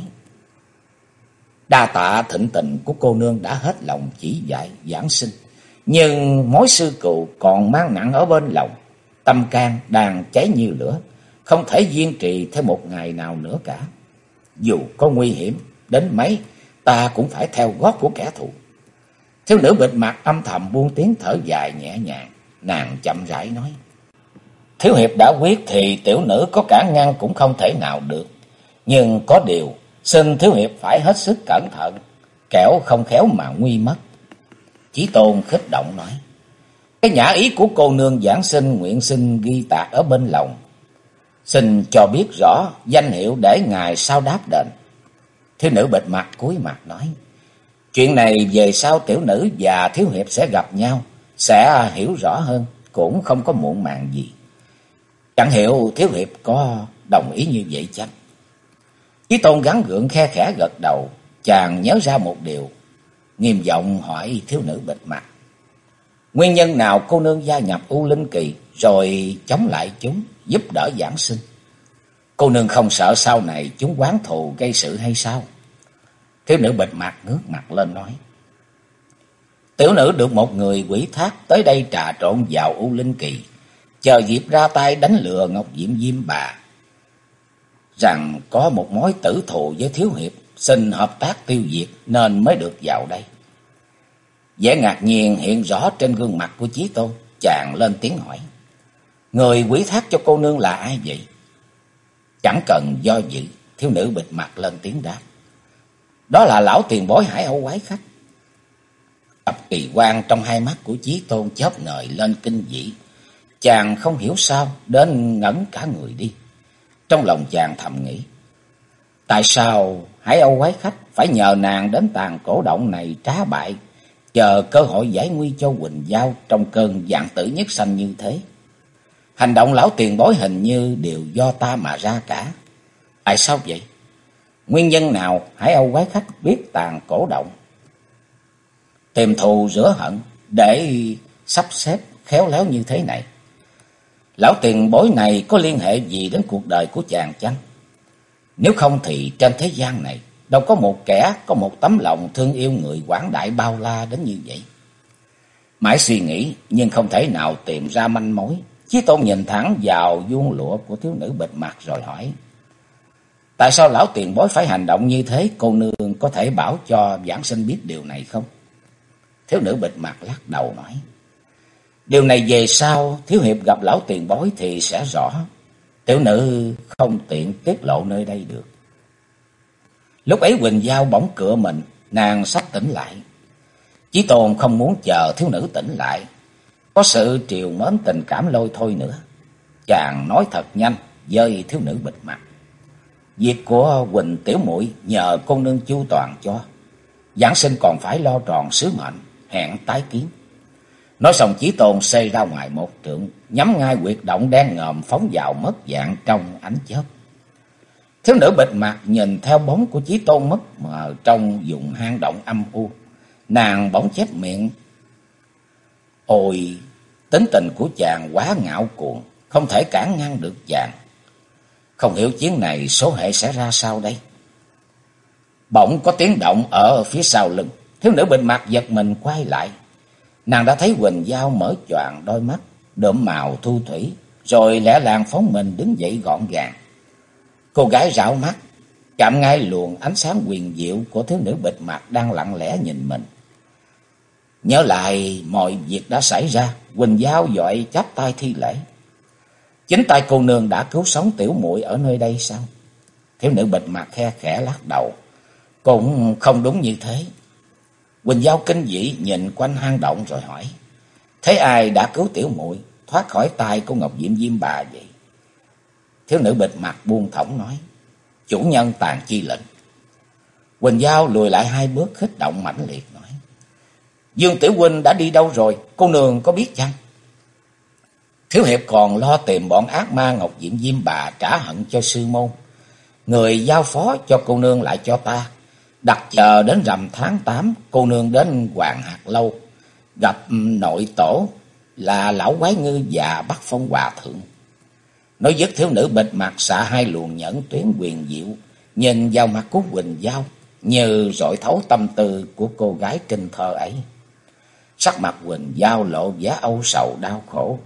"Đa tạ thịnh tình của cô nương đã hết lòng chỉ dạy giảng sinh, nhưng mối sư cừu còn mang nặng ở bên lòng, tâm can đang cháy như lửa, không thể kiên trì thêm một ngày nào nữa cả. Dù có nguy hiểm đến mấy, ta cũng phải theo gót của kẻ thù." Thiếu nữ bịt mặt âm thầm buông tiếng thở dài nhẹ nhàng, nàng chậm rãi nói: "Thiếu hiệp đã quyết thì tiểu nữ có cản ngăn cũng không thể nào được, nhưng có điều xin thiếu hiệp phải hết sức cẩn thận, kẻo không khéo mà nguy mất." Chí Tôn khích động nói: "Cái nhã ý của cô nương giảng sinh nguyện xin ghi tạc ở bên lòng, xin cho biết rõ danh hiệu để ngài sao đáp đền." Thiếu nữ bịt mặt cúi mặt nói: "Chuyện này về sau tiểu nữ và thiếu hiệp sẽ gặp nhau, sẽ hiểu rõ hơn, cũng không có muộn màng gì. Chẳng hiểu thiếu hiệp có đồng ý như vậy chăng?" Chí Tôn gắng gượng khe khẽ gật đầu. Chàng nhớ ra một điều, nghiêm giọng hỏi thiếu nữ bịt mặt: "Nguyên nhân nào cô nương gia nhập U Linh Kỳ rồi chống lại chúng, giúp đỡ giảng sinh? Cô nương không sợ sau này chúng oán thù gây sự hay sao?" Thiếu nữ bịt mặt ngước mặt lên nói: "Tiểu nữ được một người quỷ thác tới đây trà trộn vào U Linh Kỳ, chờ dịp ra tay đánh lừa Ngọc Diệm Diêm bà, rằng có một mối tử thù với thiếu hiệp, xin hợp tác tiêu diệt nên mới được vào đây." Vẻ ngạc nhiên hiện rõ trên gương mặt của Chí Tôn. Chàng lên tiếng hỏi: "Người quỷ thác cho cô nương là ai vậy?" Chẳng cần do dự, thiếu nữ bịt mặt lên tiếng đáp: "Đó là lão tiền bối Hải Âu Quái Khách." Cặp kỳ quan trong hai mắt của Chí Tôn chớp ngời lên kinh dị. Chàng không hiểu sao đến ngẩn cả người đi. Trong lòng chàng thầm nghĩ: tại sao Hải Âu Quái Khách phải nhờ nàng đến Tàn Cổ Động này trá bại, chờ cơ hội giải nguy cho Quỳnh Giao trong cơn vạn tử nhất sanh như thế? Hành động lão tiền bối hình như đều do ta mà ra cả. Tại sao vậy? Nguyên nhân nào Hải Âu Quái Khách biết Tàn Cổ Động, tìm thù rửa hận để sắp xếp khéo léo như thế này? Lão tiền bối này có liên hệ gì đến cuộc đời của chàng chăng? Nếu không thì trên thế gian này đâu có một kẻ có một tấm lòng thương yêu người quảng đại bao la đến như vậy. Mãi suy nghĩ nhưng không thể nào tìm ra manh mối. Chí Tôn nhìn thẳng vào vuông lụa của thiếu nữ bịt mặt rồi hỏi: tại sao lão tiền bối phải hành động như thế? Cô nương có thể bảo cho giảng sinh biết điều này không? Thiếu nữ bịt mặt lắc đầu nói: điều này về sau thiếu hiệp gặp lão tiền bối thì sẽ rõ. Tiểu nữ không tiện tiết lộ nơi đây được. Lúc ấy Quỳnh Giao bỗng cựa mình, nàng sắp tỉnh lại. Chí Tôn không muốn chờ thiếu nữ tỉnh lại, có sự trìu mến tình cảm lôi thôi nữa. Chàng nói thật nhanh với thiếu nữ bịt mặt: việc của Huỳnh tiểu muội nhờ cô nương chu toàn cho. Giáng sinh còn phải lo tròn sứ mệnh, hẹn tái kiến. Nói xong Chí Tôn xê ra ngoài một trượng, nhắm ngay huyệt động đen ngòm phóng vào mất dạng trong ánh chớp. Thiếu nữ bịt mặt nhìn theo bóng của Chí Tôn mất mờ trong vùng hang động âm u, nàng bỗng chép miệng: ôi, tính tình của chàng quá ngạo cuồng, không thể cản ngăn được chàng. Không hiểu chuyến này số hệ sẽ ra sao đây. Bỗng có tiếng động ở phía sau lưng, thiếu nữ bịt mặt giật mình quay lại. Nàng đã thấy Huỳnh Giao mở choàng đôi mắt đượm màu thu thủy, rồi lẻ làng phóng mình đứng dậy gọn gàng. Cô gái rảo mắt, chạm ngay luồng ánh sáng huyền diệu của thiếu nữ bịt mặt đang lặng lẽ nhìn mình. Nhớ lại mọi việc đã xảy ra, Huỳnh Giao vội chắp tay thi lễ: chính tay cô nương đã cứu sống tiểu muội ở nơi đây sao? Thiếu nữ bịt mặt khe khẽ lắc đầu: cũng không đúng như thế. Huỳnh Giao kinh dị nhìn quanh hang động rồi hỏi: thế ai đã cứu tiểu muội thoát khỏi tay của Ngọc Diệm Diêm Bà vậy? Thiếu nữ bịt mặt buông thõng nói: chủ nhân Tàn Chi lệnh. Huỳnh Giao lùi lại hai bước khích động mãnh liệt nói: Dương tiểu huynh đã đi đâu rồi, cô nương có biết chăng? Thiếu hiệp còn lo tìm bọn ác ma Ngọc Diệm Diêm Bà trả hận cho sư môn. Người giao phó cho cô nương lại cho ta, đặt chờ đến rằm tháng 8 cô nương đến Hoàng Hạt Lâu gặp nội tổ là lão quái ngư và Bắc Phong Hòa Thượng. Nói dứt, thiếu nữ bịt mặt xạ hai luồng nhẫn tuyến huyền diệu nhìn vào mặt của Huỳnh Giao, như rọi thấu tâm tư của cô gái trinh thơ ấy. Sắc mặt Huỳnh Giao lộ vẻ âu sầu đau khổ.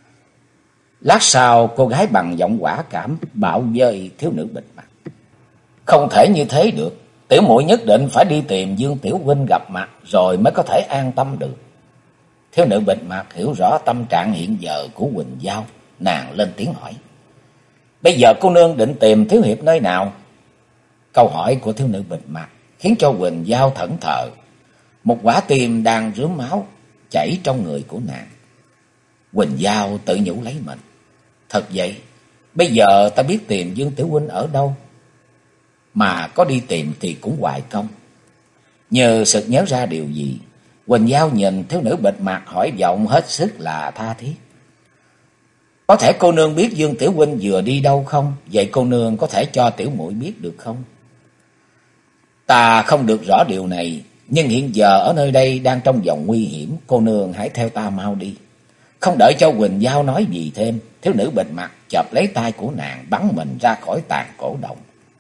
Lát sau cô gái bằng giọng quả cảm bảo với thiếu nữ bịt mặt: không thể như thế được, tiểu muội nhất định phải đi tìm Dương tiểu huynh gặp mặt rồi mới có thể an tâm được. Thiếu nữ bịt mặt hiểu rõ tâm trạng hiện giờ của Huỳnh Giao, nàng lên tiếng hỏi: bây giờ cô nương định tìm thiếu hiệp nơi nào? Câu hỏi của thiếu nữ bịt mặt khiến cho Huỳnh Giao thẫn thờ. Một quả tim đang rướm máu chảy trong người của nàng. Huỳnh Giao tự nhủ lấy mình: thật vậy, bây giờ ta biết tìm Dương tiểu huynh ở đâu, mà có đi tìm thì cũng hoài công. Nhờ sực nhớ ra điều gì, Huỳnh Giao nhìn thiếu nữ bịt mặt hỏi giọng hết sức là tha thiết: có thể cô nương biết Dương tiểu huynh vừa đi đâu không? Vậy cô nương có thể cho tiểu muội biết được không? Ta không được rõ điều này, nhưng hiện giờ ở nơi đây đang trong vòng nguy hiểm, cô nương hãy theo ta mau đi. Không đợi cho Huỳnh Giao nói gì thêm, thiếu nữ bịt mặt chộp lấy tay của nàng bắn mình ra khỏi tàn cổ động.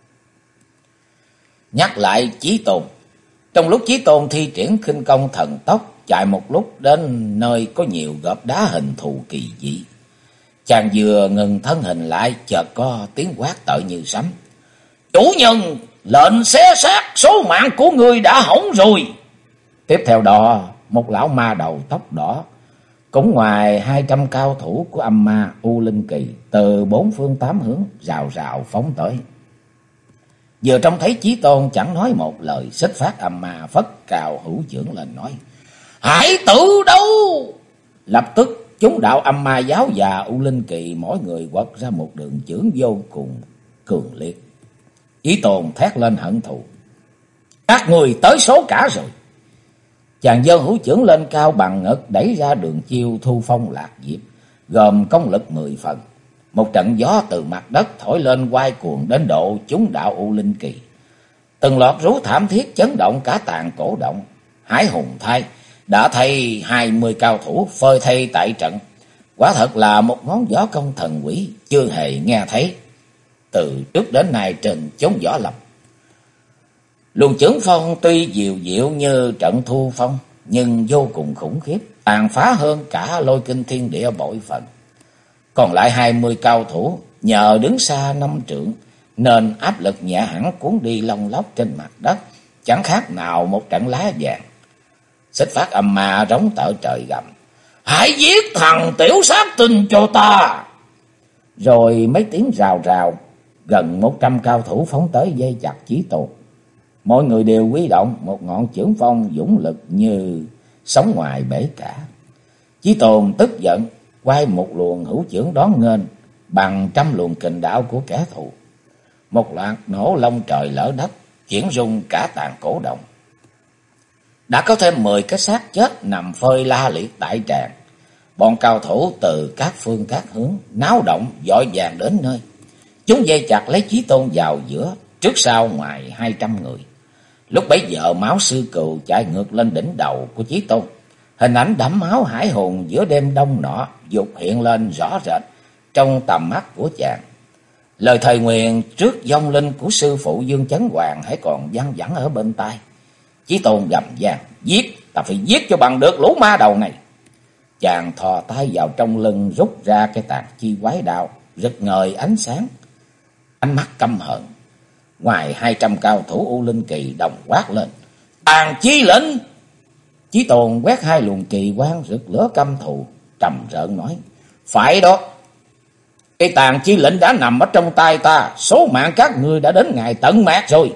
Nhắc lại Chí Tôn. Trong lúc Chí Tôn thi triển khinh công thần tốc, chạy một lúc đến nơi có nhiều gợp đá hình thù kỳ dị. Chàng vừa ngừng thân hình lại, chợt có tiếng quát tợ như sấm: chủ nhân, lệnh xé xác, số mạng của người đã hỏng rồi. Tiếp theo đó, một lão ma đầu tóc đỏ, cũng ngoài 200 cao thủ của âm ma U Linh Kỳ, từ bốn phương tám hướng rào rào phóng tới. Vừa trông thấy Chí Tôn chẳng nói một lời, xích phát âm ma phất cào hữu chưởng lên nói: hãy tự đấu. Lập tức chúng đạo âm ma giáo và U Linh Kỳ mỗi người quật ra một đường chưởng vô cùng cường liệt. Chí Tôn thét lên hận thù: các người tới số cả rồi. Chàng giơ hữu chưởng lên cao bằng ngực, đẩy ra đường chiêu Thu Phong Lạc Diệp, gồm công lực 10 phần. Một trận gió từ mặt đất thổi lên quay cuồng đến độ chúng đạo U Linh Kỳ từng loạt rú thảm thiết chấn động cả tàn cổ động. Hải hùng thai đã thấy 20 cao thủ phơi thây tại trận, quả thật là một ngón võ công thần quỷ chưa hề nghe thấy từ trước đến nay trên chốn võ lâm. Luồng chưởng phong tuy dịu dịu như trận thu phong, nhưng vô cùng khủng khiếp, tàn phá hơn cả lôi kinh thiên địa bội phần. Còn lại 20 cao thủ nhờ đứng xa 5 trượng nên áp lực nhẹ hẳn cuốn đi lông lốc trên mặt đất, chẳng khác nào một trận lá vàng. Xích phát âm ma rống tợ trời gầm: hãy giết thằng tiểu sát tinh cho ta. Rồi mấy tiếng rào rào, gần 100 cao thủ phóng tới dây chặt Chí Tôn. mọi người đều huy động một ngọn chưởng phong dũng lực như sóng ngoài bể cả. Chí Tôn tức giận, quay một luồng hữu chưởng đón nghênh bằng trăm luồng kình đạo của kẻ thù. Một loạt nổ long trời lở đất, chuyển rung cả tàn cổ động. Đã có thêm 10 cái xác chết nằm phơi la liệt tại tràng. Bọn cao thủ từ các phương các hướng náo động vội vàng đến nơi. Chúng dây chặt lấy Chí Tôn vào giữa, trước sau ngoài 200 người. Lúc bấy giờ máu sư cừu chạy ngược lên đỉnh đầu của Chí Tôn. Hình ảnh đẫm máu hải hùng giữa đêm đông nọ dục hiện lên rõ rệt trong tầm mắt của chàng. Lời thầy nguyền trước vong linh của sư phụ Dương Chấn Hoàng hãy còn văng vẳng ở bên tai. Chí Tôn gầm vang: "Giết, ta phải giết cho bằng được lũ ma đầu này." Chàng thò tay vào trong lưng rút ra cái tàn chi quái đao, rực ngời ánh sáng, ánh mắt căm hận. Ngoài 200 cao thủ U Linh Kỳ đồng quát lên: "Tàn chi lệnh!" Chí Tôn quét hai luồng kỳ quang rực lửa căm thù, trầm rợn nói: "Phải đó, cái tàn chi lệnh đã nằm ở trong tay ta, số mạng các ngươi đã đến ngày tận mát rồi."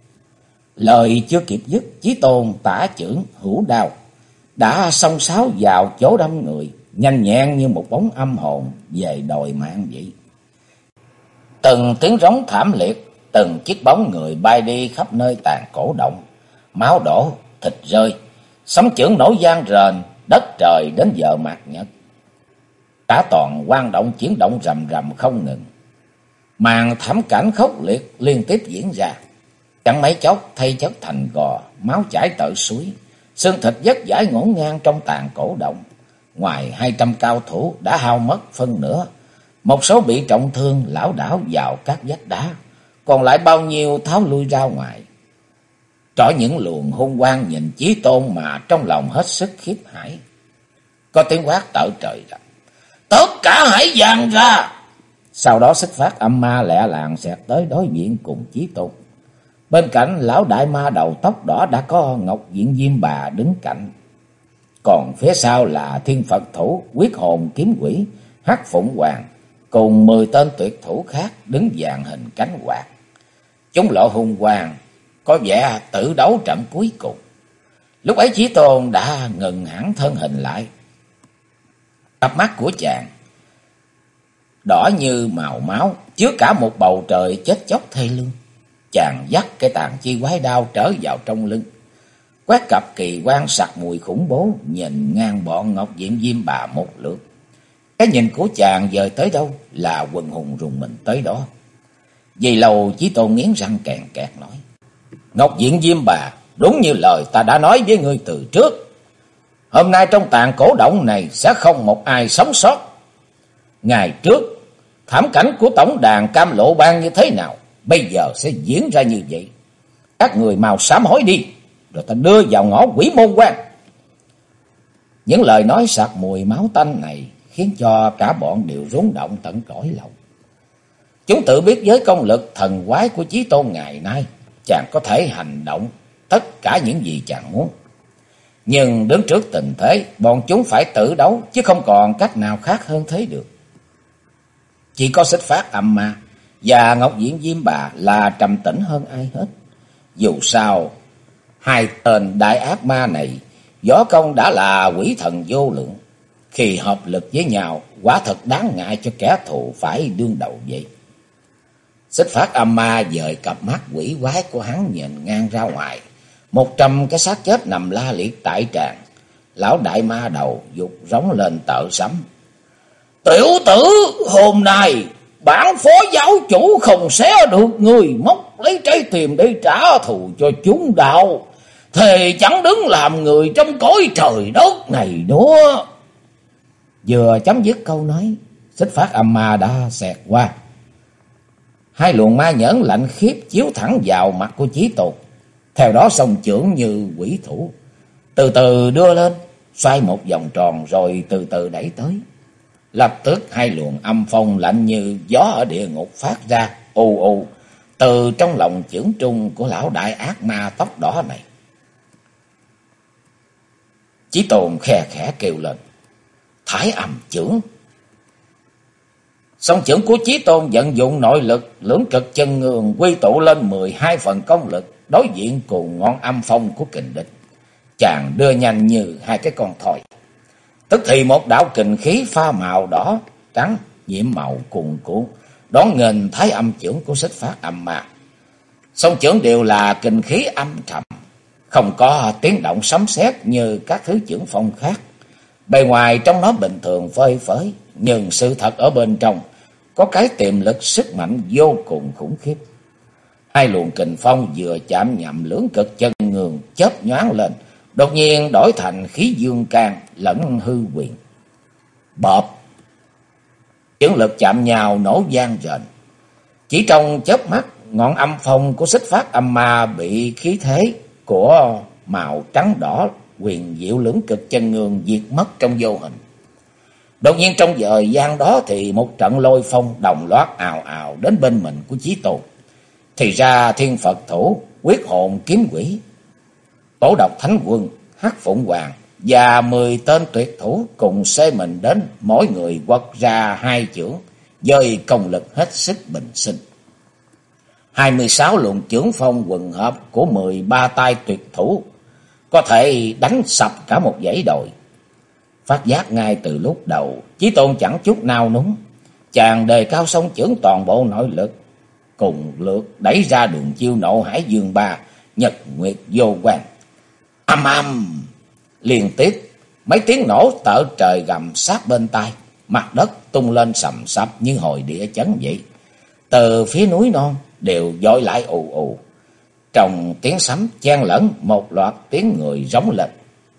Lời chưa kịp dứt, Chí Tôn tả chưởng hữu đao đã xông xáo vào chỗ đâm người, nhanh nhẹn như một bóng âm hồn về đòi mạng vậy. Từng tiếng rống thảm liệt, từng chiếc bóng người bay đi khắp nơi tàn cổ động, máu đổ, thịt rơi, sấm chưởng nổ vang rền, đất trời đến giờ mạt nhật. Cả toàn hoang động chuyển động rầm rầm không ngừng. Màn thảm cảnh khốc liệt liên tiếp diễn ra. Chẳng mấy chốc thây chất thành gò, máu chảy tợ suối, xương thịt vất vãi ngổn ngang trong tàn cổ động. Ngoài 200 cao thủ đã hao mất phân nửa, một số bị trọng thương lảo đảo vào các vách đá, còn lại bao nhiêu tháo lui ra ngoài. Trỏ những luồng hung quang nhìn Chí Tôn mà trong lòng hết sức khiếp hãi. Có tiếng quát tợ trời ra: "Tất cả hãy dàn ra!" Sau đó Xích Phát Âm Ma lẹ làng xẹt tới đối diện cùng Chí Tôn. Bên cạnh lão đại ma đầu tóc đỏ đã có Ngọc Diện Diêm Bà đứng cạnh. Còn phía sau là Thiên Phật Thủ, Quyết Hồn Kiếm Quỷ, Hắc Phụng Hoàng cùng 10 tên tuyệt thủ khác đứng dàn hình cánh quạt. Chúng lộ hung quang, có vẻ tử đấu trận cuối cùng. Lúc ấy Chí Tôn đã ngừng hẳn thân hình lại. Cặp mắt của chàng đỏ như màu máu, chứa cả một bầu trời chết chóc thê lương. Chàng dắt cái tàn chi quái đao trở vào trong lưng, quét cặp kỳ quan sặc mùi khủng bố, nhìn ngang bọn Ngọc Diệm Diêm Bà một lượt. Cái nhìn của chàng dời tới đâu là quần hùng rùng mình tới đó. Vì lâu Chí Tôn nghiến răng kèn kẹt nói: "Ngọc Diện Diêm Bà, đúng như lời ta đã nói với ngươi từ trước. Hôm nay trong tàn cổ động này sẽ không một ai sống sót. Ngày trước, thảm cảnh của tổng đàn Cam Lộ Bang như thế nào, bây giờ sẽ diễn ra như vậy. Các người mau sám hối đi, rồi ta đưa vào ngõ Quỷ Môn Quan." Những lời nói sặc mùi máu tanh này khiến cho cả bọn đều rúng động tận cõi lòng. Chúng tự biết với công lực thần quái của Chí Tôn ngày nay, chàng có thể hành động tất cả những gì chàng muốn. Nhưng đứng trước tình thế, bọn chúng phải tự đấu, chứ không còn cách nào khác hơn thế được. Chỉ có Xích Phát Âm Ma và Ngọc Diện Diêm Bà là trầm tĩnh hơn ai hết. Dù sao, hai tên đại ác ma này võ công đã là quỷ thần vô lượng. Khi hợp lực với nhau, quả thật đáng ngại cho kẻ thù phải đương đầu vậy. Xích Phát Âm Ma dời cặp mắt quỷ quái của hắn nhìn ngang ra ngoài. 100 cái xác chết nằm la liệt tại tràng. Lão đại ma đầu dục rống lên tợ sấm: "Tiểu tử, hôm nay bản phó giáo chủ không xé được người, móc lấy trái tim để trả thù cho chúng đạo, thề chẳng đứng làm người trong cõi trời đất này nữa." Vừa chấm dứt câu nói, Xích Phát Âm Ma đã xẹt qua. Hai luồng ma nhẫn lạnh khiếp chiếu thẳng vào mặt của Chí Tôn. Theo đó song chưởng như quỷ thủ, từ từ đưa lên, xoay một vòng tròn rồi từ từ đẩy tới. Lập tức hai luồng âm phong lạnh như gió ở địa ngục phát ra ù ù từ trong lòng chưởng trung của lão đại ác ma tóc đỏ này. Chí Tôn khe khẽ kêu lên: "Thái Âm chưởng!" Song chưởng của Chí Tôn vận dụng nội lực lưỡng cực chân ngường quy tụ lên 12 phần công lực, đối diện cùng ngọn âm phong của kình địch. Chàng đưa nhanh như hai cái con thoi. Tức thì một đạo kình khí pha màu đỏ trắng nhiễm màu cuồn cuộn đón nghênh thái âm chưởng của Xích Phát Âm Ma. Song chưởng đều là kình khí âm trầm, không có tiếng động sấm sét như các thứ chưởng phong khác. Bề ngoài trong nó bình thường phơi phới, nhưng sự thật ở bên trong có cái tiềm lực sức mạnh vô cùng khủng khiếp. Hai luồng kình phong vừa chạm nhằm lưỡng cực chân ngường chớp nhoáng lên, đột nhiên đổi thành khí dương can lẫn hư quyền. Bộp! Chưởng lực chạm nhau nổ vang rền. Chỉ trong chớp mắt, ngọn âm phong của Xích Phát Âm Ma bị khí thế của màu trắng đỏ quyền diệu lưỡng cực chân ngường diệt mất trong vô hình. Đột nhiên trong thời gian đó thì một trận lôi phong đồng loạt ào ào đến bên mình của Chí Tôn. Thì ra Thiên Phật Thủ, Quyết Hồn Kiếm Quỷ, Cổ Độc Thánh Quân, Hắc Phụng Hoàng và 10 tên tuyệt thủ cùng xê mình đến, mỗi người quật ra hai chưởng với công lực hết sức bình sinh. 26 luồng chưởng phong quần hợp của 13 tay tuyệt thủ có thể đánh sập cả một dãy đồi. Phát giác ngay từ lúc đầu, Chí Tôn chẳng chút nao núng, chàng đề cao song chưởng toàn bộ nội lực, cùng lượt đẩy ra đường chiêu Nộ Hải Dương Ba, Nhật Nguyệt Vô Quan. Âm âm liên tiếp mấy tiếng nổ tợ trời gầm sát bên tai, mặt đất tung lên sầm sập như hồi địa chấn vậy. Từ phía núi non đều dội lại ù ù, trong tiếng sấm chen lẫn một loạt tiếng người rống lên.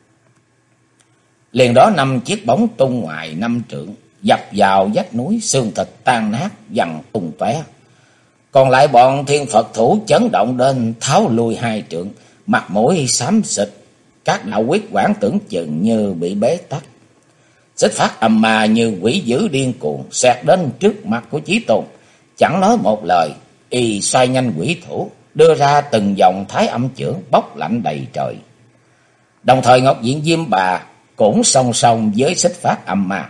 Liền đó 5 chiếc bóng tung ngoài 5 trượng, dập vào vách núi, xương thịt tan nát văng tung tóe. Còn lại bọn Thiên Phật Thủ chấn động đến tháo lui 2 trượng, mặt mũi xám xịt, các đạo quyết quản tưởng chừng như bị bế tắc. Xích Phát Âm Ma như quỷ dữ điên cuồng xẹt đến trước mặt của Chí Tôn, chẳng nói một lời, y xoay nhanh quỷ thủ, đưa ra từng dòng thái âm chưởng bốc lạnh đầy trời. Đồng thời Ngọc Diện Diêm Bà cũng song song với Xích Phát Âm Ma,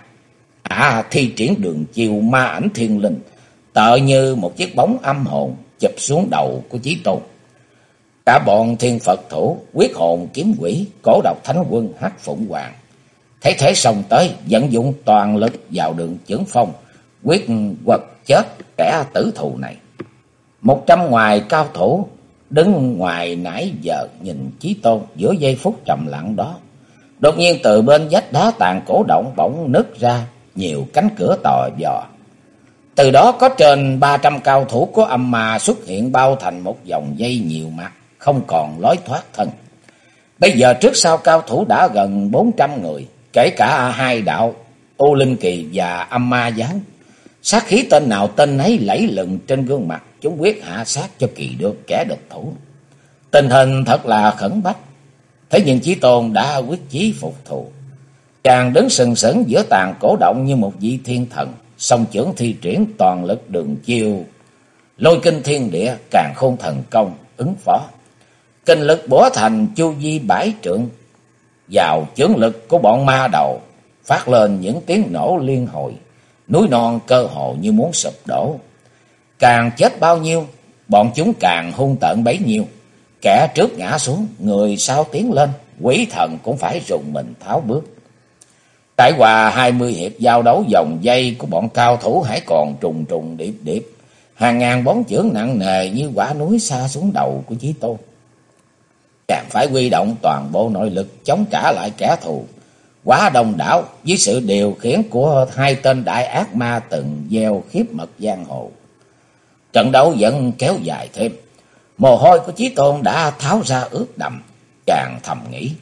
thi triển đường chiêu Ma Ảnh Thiên Linh, tựa như một chiếc bóng âm hồn chụp xuống đầu của Chí Tôn. Cả bọn Thiên Phật Thủ, Quyết Hồn Kiếm Quỷ, Cổ Độc Thánh Quân, Hắc Phụng Hoàng thấy thế xông tới, vận dụng toàn lực vào đường chưởng phong, quyết quật chết kẻ tử thù này. 100 ngoài cao thủ đứng ngoài nãy giờ nhìn Chí Tôn giữa giây phút trầm lặng đó. Đột nhiên từ bên vách đá tàn cổ động bỗng nứt ra nhiều cánh cửa tò vò. Từ đó có trên 300 cao thủ của âm ma xuất hiện, bao thành một vòng dây nhiều mặt, không còn lối thoát thân. Bây giờ trước sau cao thủ đã gần 400 người, kể cả hai đạo U Linh Kỳ và Âm Ma Giáo. Sát khí tên nào tên ấy lẫy lừng trên gương mặt, chúng quyết hạ sát cho kỳ được kẻ địch thủ. Tình hình thật là khẩn bách. Thế nhưng Chí Tôn đã quyết chí phục thù. Chàng đứng sừng sững giữa tàn cổ động như một vị thiên thần, song chưởng thi triển toàn lực đường chiêu Lôi Kinh Thiên Địa, Càn Khôn Thần Công ứng phó. Kinh lực bổ thành chu vi 7 trượng, vào chưởng lực của bọn ma đầu phát lên những tiếng nổ liên hồi, núi non cơ hồ như muốn sụp đổ. Càng chết bao nhiêu, bọn chúng càng hung tợn bấy nhiêu. Kẻ trước ngã xuống, người sau tiến lên, quỷ thần cũng phải rùng mình tháo bước. Trải qua 20 hiệp giao đấu vòng dây của bọn cao thủ hãy còn trùng trùng điệp điệp, hàng ngàn bóng chưởng nặng nề như quả núi sa xuống đầu của Chí Tôn. Chàng phải huy động toàn bộ nội lực chống trả lại kẻ thù quá đông đảo với sự điều khiển của hai tên đại ác ma từng gieo khiếp mật giang hồ. Trận đấu vẫn kéo dài thêm. Mồ hôi của Chí Tôn đã tháo ra ướt đầm. Chàng thầm nghĩ,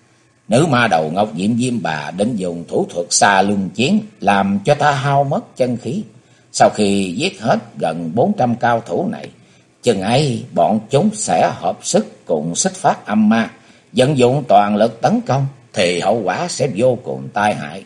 nữ ma đầu Ngọc Diệm Diêm Bà định dùng thủ thuật xa luân chiến làm cho ta hao mất chân khí. Sau khi giết hết gần 400 cao thủ này, chừng ấy bọn chúng sẽ hợp sức cùng Xích Phát Âm Ma vận dụng toàn lực tấn công, thì hậu quả sẽ vô cùng tai hại.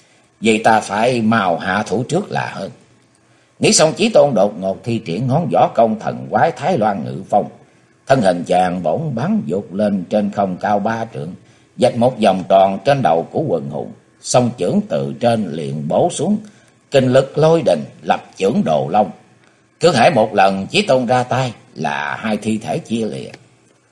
Vì ta phải mau hạ thủ trước là hơn. Nghĩ xong, Chí Tôn đột ngột thi triển ngón võ công thần quái Thái Loan Ngự Phong. Thân hình chàng bỗng bắn vụt lên trên không cao 3 trượng, vạch một vòng tròn trên đầu của quần hùng. Song chưởng từ trên liền bổ xuống, kinh lực lôi đình lập chưởng Đồ Long. Cứ hễ một lần Chí Tôn ra tay là hai thi thể chia lìa.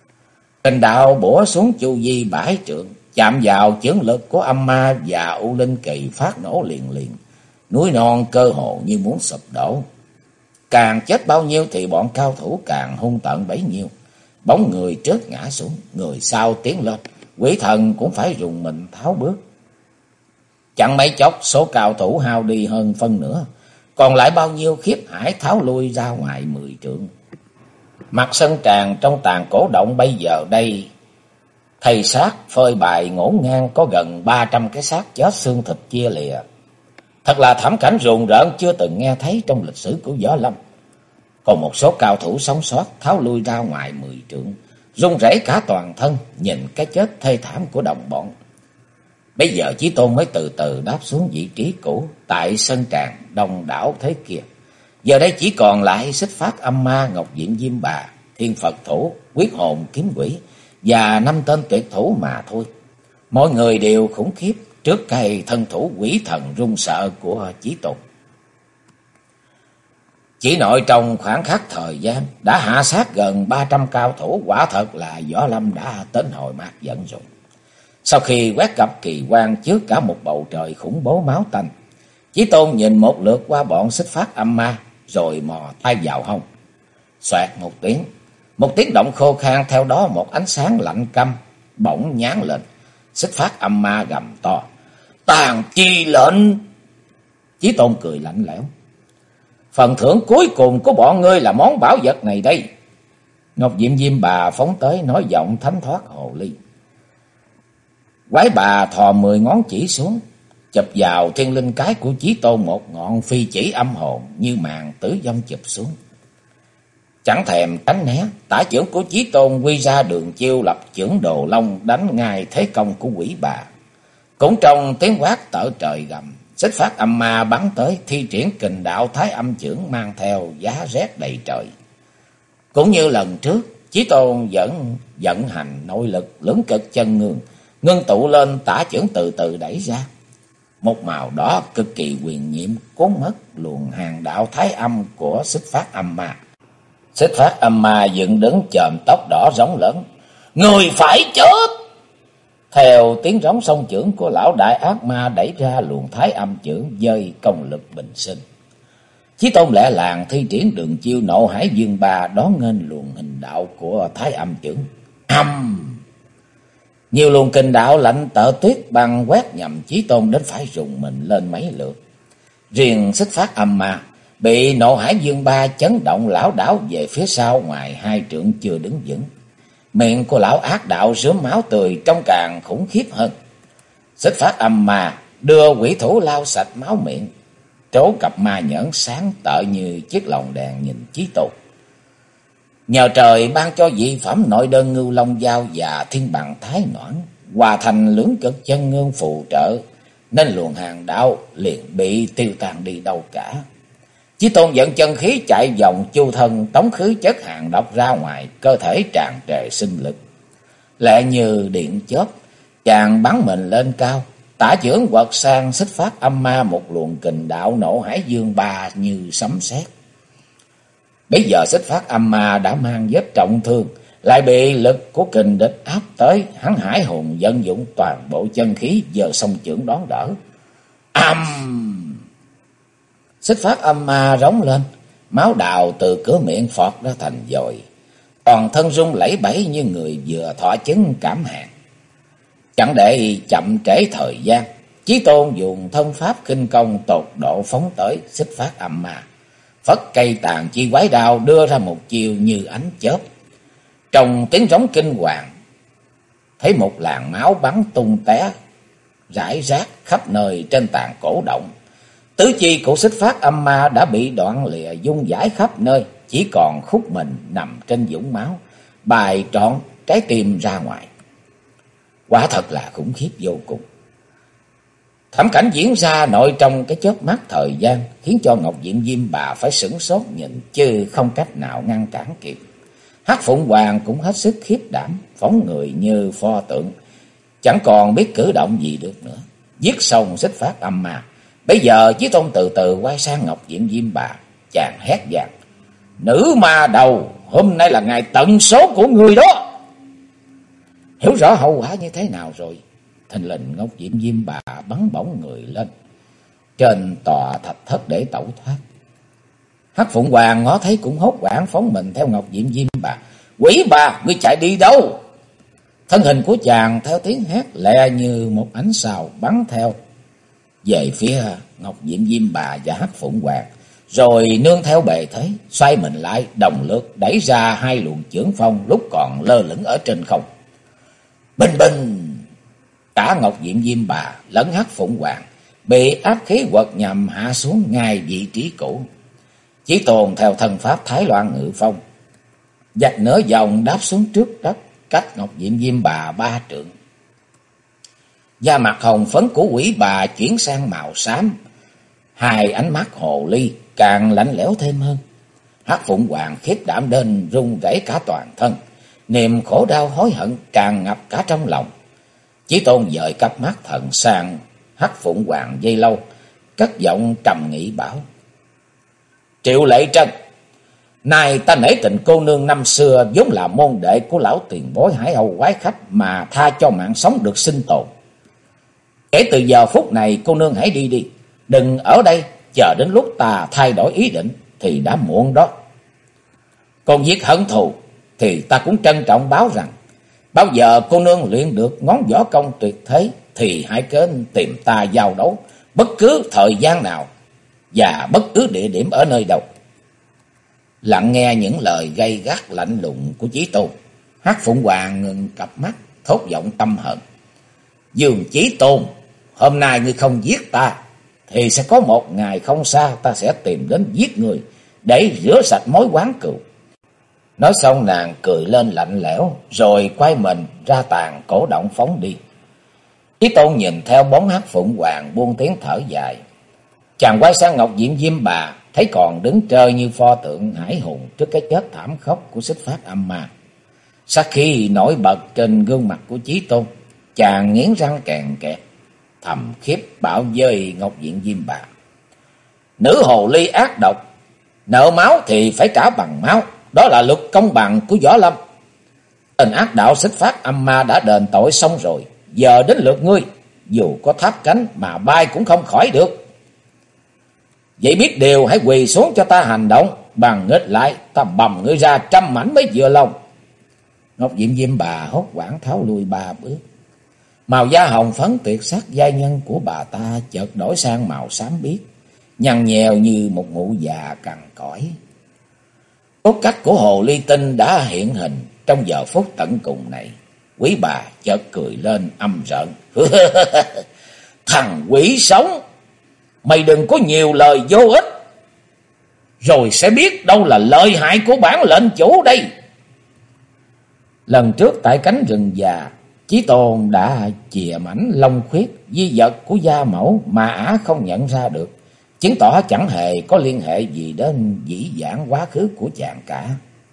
Kình đạo bủa xuống chu vi 7 trượng, chạm vào chưởng lực của âm ma và U Linh Kỳ phát nổ liền liền. Núi non cơ hồ như muốn sụp đổ. Càng chết bao nhiêu thì bọn cao thủ càng hung tợn bấy nhiêu. Bóng người trước ngã xuống, người sau tiến lên, quỷ thần cũng phải rùng mình tháo bước. Chẳng mấy chốc số cao thủ hao đi hơn phân nửa, còn lại bao nhiêu khiếp hải tháo lui ra ngoài 10 trượng. Mặt sân tràng trong tàn cổ động bây giờ đây, thầy xác phơi bày ngổn ngang có gần 300 cái xác chết xương thịt chia lìa. Thật là thảm cảnh rùng rợn chưa từng nghe thấy trong lịch sử của Võ Lâm. Còn một số cao thủ sống sót tháo lui ra ngoài 10 trượng, run rẩy cả toàn thân nhìn cái chết thê thảm của đồng bọn. Bây giờ Chí Tôn mới từ từ đáp xuống vị trí cũ tại sân tràng đông đảo thế kia. Giờ đây chỉ còn lại Xích Phát Âm Ma, Ngọc Diện Diêm Bà, Thiên Phật Thủ, Quyết Hồn Kiếm Quỷ và 5 tên tuyệt thủ mà thôi. Mọi người đều khủng khiếp trước cái thân thủ quỷ thần run sợ của Chí Tôn. Chỉ nội trong khoảng khắc thời gian đã hạ sát gần 300 cao thủ, quả thật là Võ Lâm đã đến hồi mát giận rồi. Sau khi quét gặp kỳ quan trước cả một bầu trời khủng bố máu tanh, Chí Tôn nhìn một lượt qua bọn Xích Phát Âm Ma, rồi mò tay vào hông. Xoẹt một tiếng động khô khan, theo đó một ánh sáng lạnh căm bỗng nhán lên. Xích Phát Âm Ma gầm to: "Tàn chi lệnh!" Chí Tôn cười lạnh lẽo: "Phần thưởng cuối cùng của bọn ngươi là món bảo vật này đây." Ngọc Diệm Diêm Bà phóng tới nói giọng thánh thoát hồ ly. Quái bà thò 10 ngón chỉ xuống, chụp vào thiên linh cái của Chí Tôn một ngọn phi chỉ âm hồn như màn tử vong chụp xuống. Chẳng thèm tránh né, tả chưởng của Chí Tôn quy ra đường chiêu lập chưởng Đồ Long đánh ngay thế công của quỷ bà. Cũng trong tiếng quát tở trời gầm, Xích Phát Âm Ma bắn tới, thi triển kình đạo Thái Âm chưởng mang theo giá rét đầy trời. Cũng như lần trước, Chí Tôn vẫn vận hành nội lực lưỡng cực chân ngưng, ngưng tụ lên tả chưởng từ từ đẩy ra. Một màu đỏ cực kỳ huyền nhiệm cuốn mất luồng hàng đạo Thái Âm của Xích Phát Âm Ma. Xích Phát Âm Ma dựng đứng chòm tóc đỏ rống lớn: "Người phải chết!" Theo tiếng rống song chưởng của lão đại ác ma đẩy ra luồng Thái Âm chưởng dơi công lực bình sinh. Chí Tôn lẹ làng thi triển đường chiêu Nộ Hải Dương Ba đón nghênh luồng hình đạo của Thái Âm chưởng. Nhiều luồng kình đạo lạnh tợ tuyết băng quét nhằm Chí Tôn đến phải rùng mình lên mấy lượt. Riêng Xích Phát Âm Ma bị Nộ Hải Dương Ba chấn động lảo đảo về phía sau ngoài 2 trượng chưa đứng vững. Miệng của lão ác đạo rớm máu tươi trông càng khủng khiếp hơn. Xích Phát Âm Ma đưa quỷ thủ lau sạch máu miệng, trố cặp ma nhẫn sáng tợ như chiếc lồng đèn nhìn Chí Tôn. Nhờ trời ban cho dị phẩm nội đơn Ngưu Long Dao và Thiên Bằng Thái Noãn hòa thành lưỡng cực chân ngương phù trợ, nên luồng hàng đạo liền bị tiêu tan đi đâu cả. Chí Tôn dẫn chân khí chạy vòng chu thân, tống khứ chất hàng độc ra ngoài, cơ thể tràn trề sinh lực. Lẹ như điện chớp, chàng bắn mình lên cao, tả chưởng quật sang Xích Phát Âm Ma một luồng kình đạo Nộ Hải Dương Ba như sấm sét. Bây giờ Xích Phát Âm Ma đã mang vết trọng thương, lại bị lực của kình địch áp tới, hắn hải hùng vận dụng toàn bộ chân khí giờ song chưởng đón đỡ. Xích Phát Âm Ma rống lên, máu đào từ cửa miệng phọt ra thành dội, toàn thân rung lẩy bẩy như người vừa thọ chứng cảm hạn. Chẳng để chậm trễ thời gian, Chí Tôn dùng thân pháp khinh công tột độ phóng tới Xích Phát Âm Ma, phất cây tàn chi quái đao đưa ra một chiều như ánh chớp. Trong tiếng rống kinh hoàng, thấy một làn máu bắn tung té rải rác khắp nơi trên tàn cổ động. Tứ chi của Xích Phát Âm Ma đã bị đoạn lìa dung dãi khắp nơi, chỉ còn khúc mình nằm trên vũng máu, bài trọn trái tim ra ngoài. Quả thật là khủng khiếp vô cùng. Thảm cảnh diễn ra nội trong cái chớp mắt thời gian, khiến cho Ngọc Diện Diêm Bà phải sửng sốt nhìn, chứ không cách nào ngăn cản kịp. Hắc Phụng Hoàng cũng hết sức khiếp đảm, phóng người như pho tượng, chẳng còn biết cử động gì được nữa. Giết xong Xích Phát Âm Ma, bây giờ Chí Tôn từ từ quay sang Ngọc Diện Diêm Bà, chàng hét vang: "Nữ ma đầu, hôm nay là ngày tận số của người đó!" hiểu rõ hậu quả như thế nào rồi. Thình lình Ngọc Diệm Diêm Bà bắn bổng người lên trên tòa thạch thất để tẩu thoát. Hắc Phụng Hoàng ngó thấy cũng hốt hoảng phóng mình theo Ngọc Diệm Diêm Bà. Quỷ bà, ngươi chạy đi đâu? Thân hình của chàng theo tiếng hét lẹ như một ánh sao bắn theo về phía Ngọc Diệm Diêm Bà và Hắc Phụng Hoàng, rồi nương theo bề thế xoay mình lại đồng lượt đẩy ra hai luồng chưởng phong lúc còn lơ lửng ở trên không. Bình bình, cả Ngọc Diệm Diêm Bà lẫn Hắc Phụng Hoàng bị áp khí quật nhằm hạ xuống ngay vị trí cũ. Chí Tôn theo thần pháp Thái Loan Ngự Phong vạch nửa vòng đáp xuống trước đất, cách Ngọc Diệm Diêm Bà 3 trượng. Da mặt hồng phấn của quỷ bà chuyển sang màu xám, hai ánh mắt hồ ly càng lạnh lẽo thêm hơn. Hắc Phụng Hoàng khiếp đảm đến run rẩy cả toàn thân, niềm khổ đau hối hận tràn ngập cả trong lòng. Chí Tôn dời cặp mắt thần sang Hắc Phụng Hoàng giây lâu, cất giọng trầm nghị bảo: Triệu Lệ Trân, nay ta nể tình cô nương năm xưa vốn là môn đệ của lão tiền bối Hải Âu quái khách mà tha cho mạng sống được sinh tồn. Kể từ giờ phút này cô nương hãy đi đi, đừng ở đây chờ đến lúc ta thay đổi ý định thì đã muộn đó. Còn giết hận thù thì ta cũng trân trọng báo rằng, bao giờ cô nương luyện được ngón võ công tuyệt thế thì hãy đến tìm ta giao đấu bất cứ thời gian nào và bất cứ địa điểm ở nơi đâu. Lặng nghe những lời gay gắt lạnh lùng của Chí Tôn, Hắc Phụng Hoàng ngừng cặp mắt thốt giọng căm hận: Dương Chí Tôn, hôm nay ngươi không giết ta thì sẽ có một ngày không xa ta sẽ tìm đến giết người để rửa sạch mối oán cừu. Nói xong nàng cười lên lạnh lẽo rồi quay mình ra tàn cổ động phóng đi. Chí Tôn nhìn theo bóng Hắc Phụng Hoàng buông tiếng thở dài. Chàng quay sang Ngọc Diệm Diêm Bà, thấy còn đứng trơ như pho tượng hải hùng trước cái chết thảm khốc của Xích Phát Âm Ma. Sát khí nổi bật trên gương mặt của Chí Tôn, chàng nghiến răng kèn kẹt, thầm khiếp bảo với Ngọc Diệm Diêm Bà: Nữ hồ ly ác độc, nợ máu thì phải trả bằng máu, đó là luật công bằng của võ lâm. Tên ác đạo Xích Phát Âm Ma đã đền tội xong rồi, giờ đến lượt ngươi, dù có tháp cánh mà bay cũng không khỏi được. Vậy biết điều hãy quỳ xuống cho ta hành động, bằng nghịch lại ta bầm ngươi ra trăm mảnh mới vừa lòng. Ngọc Diệm Diêm Bà hốt hoảng tháo lui 3 bước. Màu da hồng phấn tuyệt sắc giai nhân của bà ta chợt đổi sang màu xám biếc, nhăn nhèo như một mụ già cằn cõi. Cốt cách của hồ ly tinh đã hiện hình trong giờ phút tận cùng này. Quý bà chợt cười lên âm rợn: Thằng quỷ sống, mày đừng có nhiều lời vô ích, rồi sẽ biết đâu là lợi hại của bản lệnh chủ đây. Lần trước tại cánh rừng già, Chí Tôn đã chìa mảnh long khuyết di vật của gia mẫu mà ả không nhận ra được, chứng tỏ chẳng hề có liên hệ gì đến dĩ vãng quá khứ của chàng cả.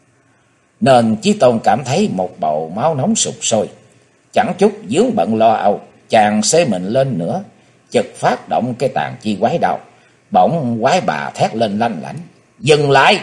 Nên Chí Tôn cảm thấy một bầu máu nóng sục sôi, chẳng chút vướng bận lo âu, chàng xê mình lên nữa, chợt phát động cái tàn chi quái đao. Bỗng quái bà thét lên lanh lảnh: Dừng lại!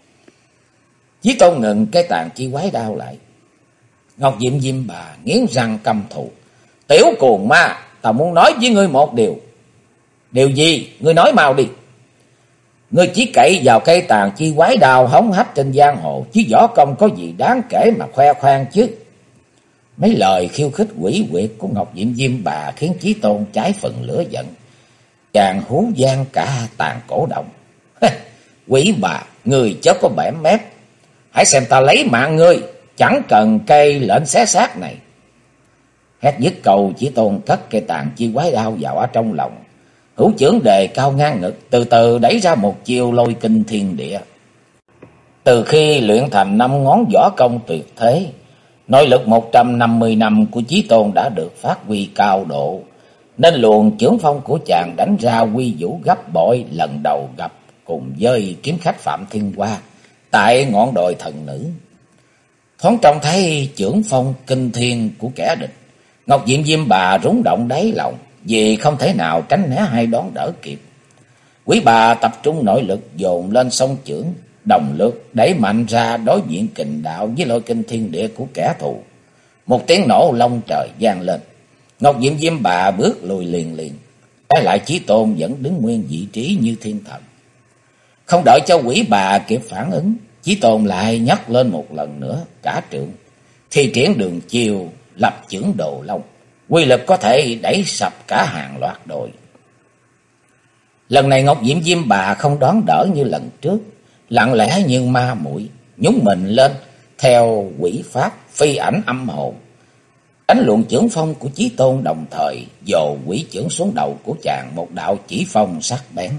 Chí Tôn ngừng cái tàn chi quái đao lại. Ngọc Diệm Diêm Bà nghiến răng căm thù: Tiểu cuồng ma, ta muốn nói với ngươi một điều. Điều gì? Ngươi nói mau đi. Ngươi chỉ cậy vào cây tàn chi quái đao hống hách trên giang hồ, chứ võ công có gì đáng kể mà khoe khoang chứ? Mấy lời khiêu khích quỷ quyệt của Ngọc Diệm Diêm Bà khiến Chí Tôn cháy phần lửa giận. Chàng hú vang cả tàn cổ động: Quỷ bà, ngươi chớ có bẻm mép, hãy xem ta lấy mạng ngươi, chẳng cần cây lệnh xé xác này. Hét dứt câu, Chí Tôn cất cây tàn chi quái đao vào ở trong lòng, hữu chưởng đề cao ngang ngực, từ từ đẩy ra một chiêu lôi kinh thiên địa. Từ khi luyện thành 5 ngón võ công tuyệt thế, nội lực 150 năm của Chí Tôn đã được phát huy cao độ, nên luồng chưởng phong của chàng đánh ra quy vũ gấp bội lần đầu gặp cùng với kiếm khách Phạm Thiên Hoa tại ngọn đồi thần nữ. Thoáng trông thấy chưởng phong kinh thiên của kẻ địch, Ngọc Diệm Diêm Bà rúng động đáy lòng, vì không thể nào tránh né hay đón đỡ kịp. Quý bà tập trung nội lực dồn lên song chưởng, đồng lực đẩy mạnh ra đối diện kình đạo với lôi kinh thiên địa của kẻ thù. Một tiếng nổ long trời vang lên. Ngọc Diệm Diêm Bà bước lùi liền liền. Trái lại Chí Tôn vẫn đứng nguyên vị trí như thiên thần. Không đợi cho quỷ bà kịp phản ứng, Chí Tôn lại nhấc lên một lần nữa cả trượng, thi triển đường chiêu lập chưởng Đồ Long, quy lực có thể đẩy sập cả hàng loạt đồi. Lần này Ngọc Diệm Diêm Bà không đón đỡ như lần trước, lặng lẽ như ma muội nhúng mình lên theo quỷ pháp phi ảnh âm hồn, đánh luồng chưởng phong của Chí Tôn, đồng thời dồ quỷ chưởng xuống đầu của chàng một đạo chỉ phong sắc bén.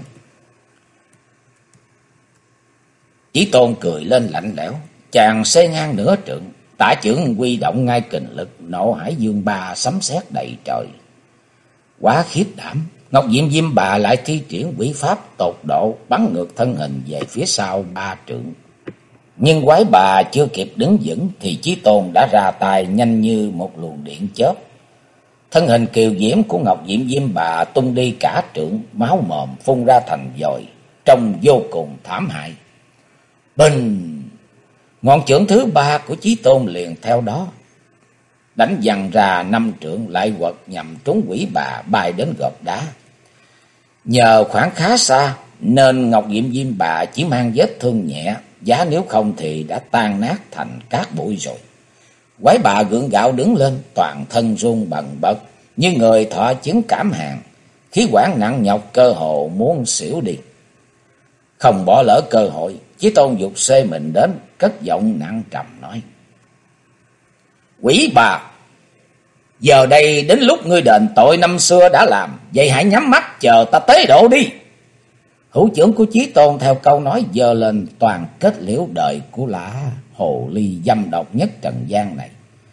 Chí Tôn cười lên lạnh lẽo, chàng xê ngang nửa trượng, tả chưởng huy động ngay kình lực, nộ hải dương ba sấm sét đầy trời. Quá khiếp đảm, Ngọc Diệm Diêm Bà lại thi triển quỷ pháp tột độ, bắn ngược thân hình về phía sau 3 trượng. Nhưng quái bà chưa kịp đứng vững thì Chí Tôn đã ra tay nhanh như một luồng điện chớp. Thân hình kiều diễm của Ngọc Diệm Diêm Bà tung đi cả trượng, máu mồm phun ra thành dội, trông vô cùng thảm hại. Bình! Ngọn chưởng thứ 3 của Chí Tôn liền theo đó đánh văng ra 5 trượng, lại quật nhằm trúng quỷ bà bay đến gợp đá. Nhờ khoảng khá xa nên Ngọc Diệm Diêm Bà chỉ mang vết thương nhẹ, giá nếu không thì đã tan nát thành cát bụi rồi. Quái bà gượng gạo đứng lên, toàn thân run bần bật như người thọ chứng cảm hàn, khí quản nặng nhọc cơ hồ muốn xỉu đi. Không bỏ lỡ cơ hội, Chí Tôn giục xê mình đến, cất giọng nặng trầm nói: Quỷ bà, giờ đây đến lúc ngươi đền tội năm xưa đã làm, vậy hãy nhắm mắt chờ ta tế độ đi. Hữu chưởng của Chí Tôn theo câu nói giơ lên, toàn kết liễu đời của lã hồ ly dâm độc nhất trần gian này.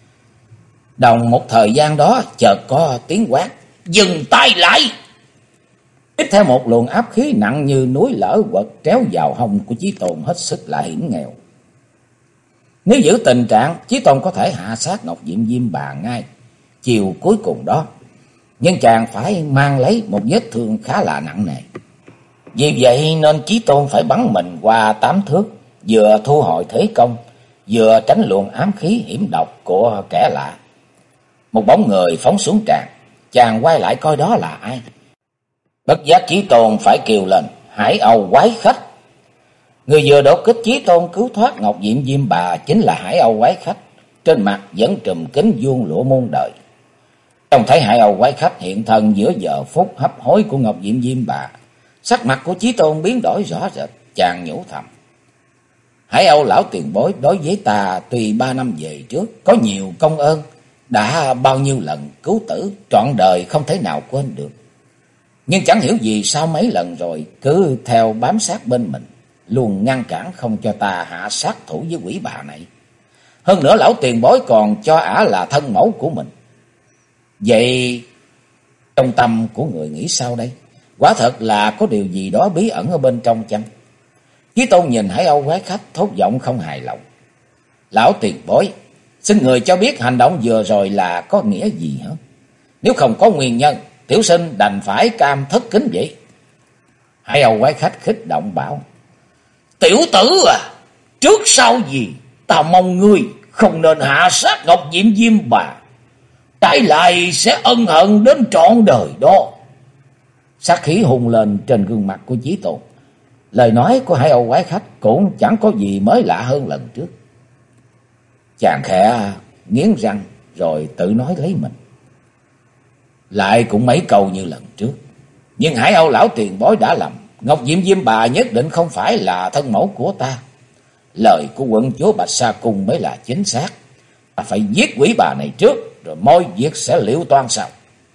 Đồng một thời gian đó chợt có tiếng quát: Dừng tay lại! Tiếp theo một luồng áp khí nặng như núi lở quật tréo vào hông của Chí Tôn hết sức là hiểm nghèo. Nếu giữ tình trạng, Chí Tôn có thể hạ sát Ngọc Diệm Diêm Bà ngay chiều cuối cùng đó, nhưng chàng phải mang lấy một vết thương khá là nặng nề. Vì vậy nên Chí Tôn phải bắn mình qua 8 thước, vừa thu hồi thế công, vừa tránh luồng ám khí hiểm độc của kẻ lạ. Một bóng người phóng xuống tràn, chàng quay lại coi đó là ai. Bất giác Chí Tôn phải kêu lên: Hải Âu quái khách! Người vừa đột kích Chí Tôn cứu thoát Ngọc Diệm Diêm Bà chính là Hải Âu quái khách, trên mặt vẫn trùm kính vuông lụa muôn đời. Trông thấy Hải Âu quái khách hiện thân giữa giờ phút hấp hối của Ngọc Diệm Diêm Bà, sắc mặt của Chí Tôn biến đổi rõ rệt, chàng nhủ thầm: Hải Âu lão tiền bối đối với ta tuy 3 năm về trước có nhiều công ơn, đã bao nhiêu lần cứu tử, trọn đời không thể nào quên được. Nhưng chẳng hiểu vì sao mấy lần rồi cứ theo bám sát bên mình, luôn ngăn cản không cho ta hạ sát thủ với quỷ bà này. Hơn nữa lão tiền bối còn cho ả là thân mẫu của mình. Vậy trong tâm của người nghĩ sao đây? Quả thật là có điều gì đó bí ẩn ở bên trong chăng? Chí Tôn nhìn Hải Âu quái khách thốt giọng không hài lòng: Lão tiền bối, xin người cho biết hành động vừa rồi là có nghĩa gì hả? Nếu không có nguyên nhân, tiểu sinh đành phải cam thất kính vậy. Hải Âu quái khách khích động bảo: Tiểu tử à, trước sau gì ta mong ngươi không nên hạ sát Ngọc Diệm Diêm Bà, trái lại sẽ ân hận đến trọn đời đó. Sát khí hùng lên trên gương mặt của Chí Tôn. Lời nói của Hải Âu quái khách cũng chẳng có gì mới lạ hơn lần trước. Chàng khẽ nghiến răng rồi tự nói lấy mình: Lại cũng mấy câu như lần trước, nhưng Hải Âu lão tiền bối đã lầm. Ngọc Diệm Diêm Bà nhất định không phải là thân mẫu của ta. Lời của quận chúa Bạch Sa Cung mới là chính xác. Ta phải giết quỷ bà này trước, rồi mọi việc sẽ liễu toan sau.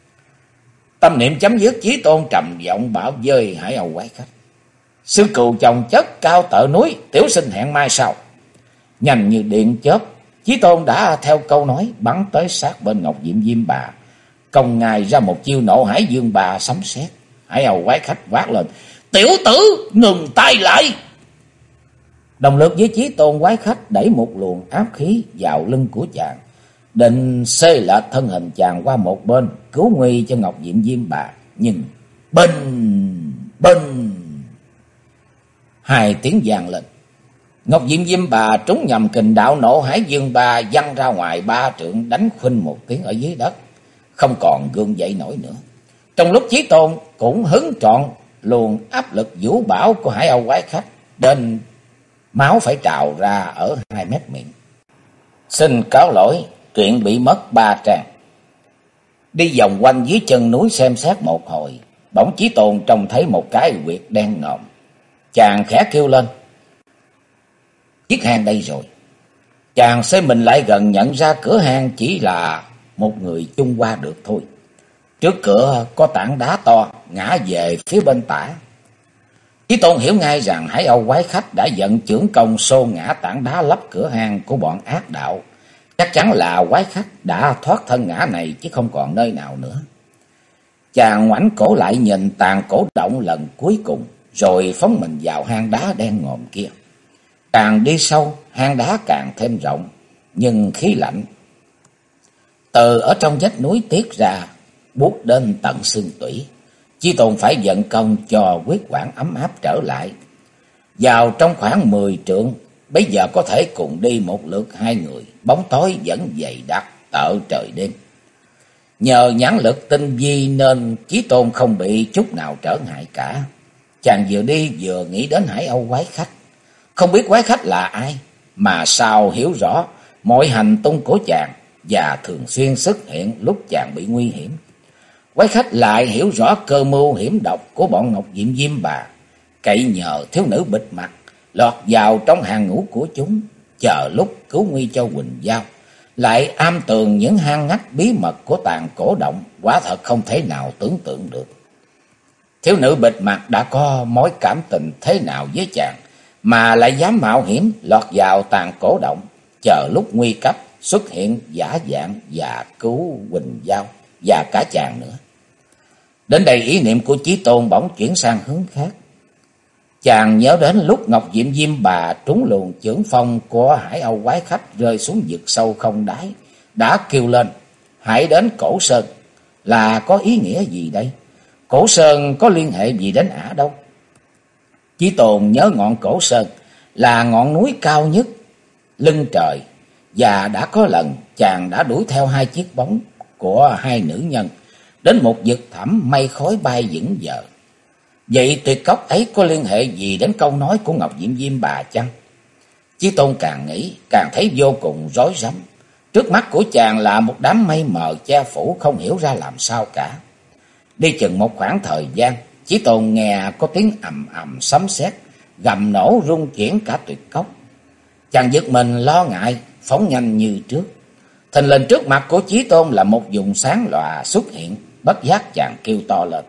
Tâm niệm chấm dứt, Chí Tôn trầm giọng bảo với Hải Âu quái khách: Sư cừu chồng chất cao tợ núi, tiểu sinh hẹn mai sau. Nhanh như điện chớp, Chí Tôn đã theo câu nói bắn tới sát bên Ngọc Diệm Diêm Bà, công ngài ra một chiêu nộ hải dương bà sấm sét. Hải Âu quái khách quát lên: Tiểu tử, ngừng tay lại! Đồng lực với Chí Tôn, quái khách đẩy một luồng áp khí vào lưng của chàng, định xê lệch thân hình chàng qua một bên, cứu nguy cho Ngọc Diệm Diêm Bà. Nhưng binh binh, 2 tiếng vang lên. Ngọc Diệm Diêm Bà trúng nhầm kình đạo Nộ Hải Dương Ba, văng ra ngoài 3 trượng, đánh khuynh một tiếng ở dưới đất, không còn gượng dậy nổi nữa. Trong lúc Chí Tôn cũng hứng trọn luồng áp lực vũ bão của Hải Âu quái khách, đến máu phải trào ra ở 2 mét miệng. Xin cáo lỗi, truyện bị mất 3 trang. Đi vòng quanh dưới chân núi xem xét một hồi, bỗng Chí Tôn trông thấy một cái huyệt đen ngòm. Chàng khẽ kêu lên: chiếc hang đây rồi. Chàng xoay mình lại gần, nhận ra cửa hang chỉ là một người chung qua được thôi. Trước cửa có tảng đá to ngã về phía bên tả. Chí Tôn hiểu ngay rằng Hải Âu quái khách đã vận chưởng công xô ngã tảng đá lấp cửa hang của bọn ác đạo. Chắc chắn là quái khách đã thoát thân ngã này chứ không còn nơi nào nữa. Chàng ngoảnh cổ lại nhìn tàn cổ động lần cuối cùng, rồi phóng mình vào hang đá đen ngòm kia. Càng đi sâu, hang đá càng thêm rộng, nhưng khí lạnh từ ở trong vách núi tiết ra, buốt đến tận xương tủy. Chí Tôn phải vận công cho huyết quản ấm áp trở lại. Vào trong khoảng 10 trượng, bây giờ có thể cùng đi một lượt 2 người, bóng tối vẫn dày đặc tợ trời đêm. Nhờ nhãn lực tinh vi nên Chí Tôn không bị chút nào trở ngại cả. Chàng vừa đi vừa nghĩ đến Hải Âu quái khách. Không biết quái khách là ai, mà sao hiểu rõ mọi hành tung của chàng và thường xuyên xuất hiện lúc chàng bị nguy hiểm. Quái khách lại hiểu rõ cơ mưu hiểm độc của bọn Ngọc Diệm Diêm Bà, cậy nhờ thiếu nữ bịt mặt lọt vào trong hàng ngũ của chúng, chờ lúc cứu nguy cho Quỳnh Giao, lại am tường những hang ngách bí mật của tàn cổ động, quả thật không thể nào tưởng tượng được. Thiếu nữ bịt mặt đã có mối cảm tình thế nào với chàng, mà lại dám mạo hiểm lọt vào tàn cổ động, chờ lúc nguy cấp xuất hiện giả dạng và cứu Quỳnh Giao và cả chàng nữa. Đến đây ý niệm của Chí Tôn bỗng chuyển sang hướng khác. Chàng nhớ đến lúc Ngọc Diệm Diêm Bà trúng luồng chưởng phong của Hải Âu quái khách rơi xuống vực sâu không đáy, đã kêu lên: hãy đến Cổ Sơn. Là có ý nghĩa gì đây? Cổ Sơn có liên hệ gì đến ả đâu? Chí Tôn nhớ ngọn Cổ Sơn là ngọn núi cao nhất lưng trời, và đã có lần chàng đã đuổi theo 2 chiếc bóng của 2 nữ nhân đến một vực thẳm mây khói bay vững vờ. Vậy tuyệt cốc ấy có liên hệ gì đến câu nói của Ngọc Diệm Diêm Bà chăng? Chí Tôn càng nghĩ càng thấy vô cùng rối rắm. Trước mắt của chàng là một đám mây mờ che phủ, không hiểu ra làm sao cả. Đi chừng một khoảng thời gian, Chí Tôn nghe có tiếng ầm ầm sấm sét gầm nổ rung chuyển cả tuyệt cốc. Chàng giật mình lo ngại, phóng nhanh như trước. Thình lình trước mặt của Chí Tôn là một vùng sáng lòa xuất hiện. Bất giác chàng kêu to lên: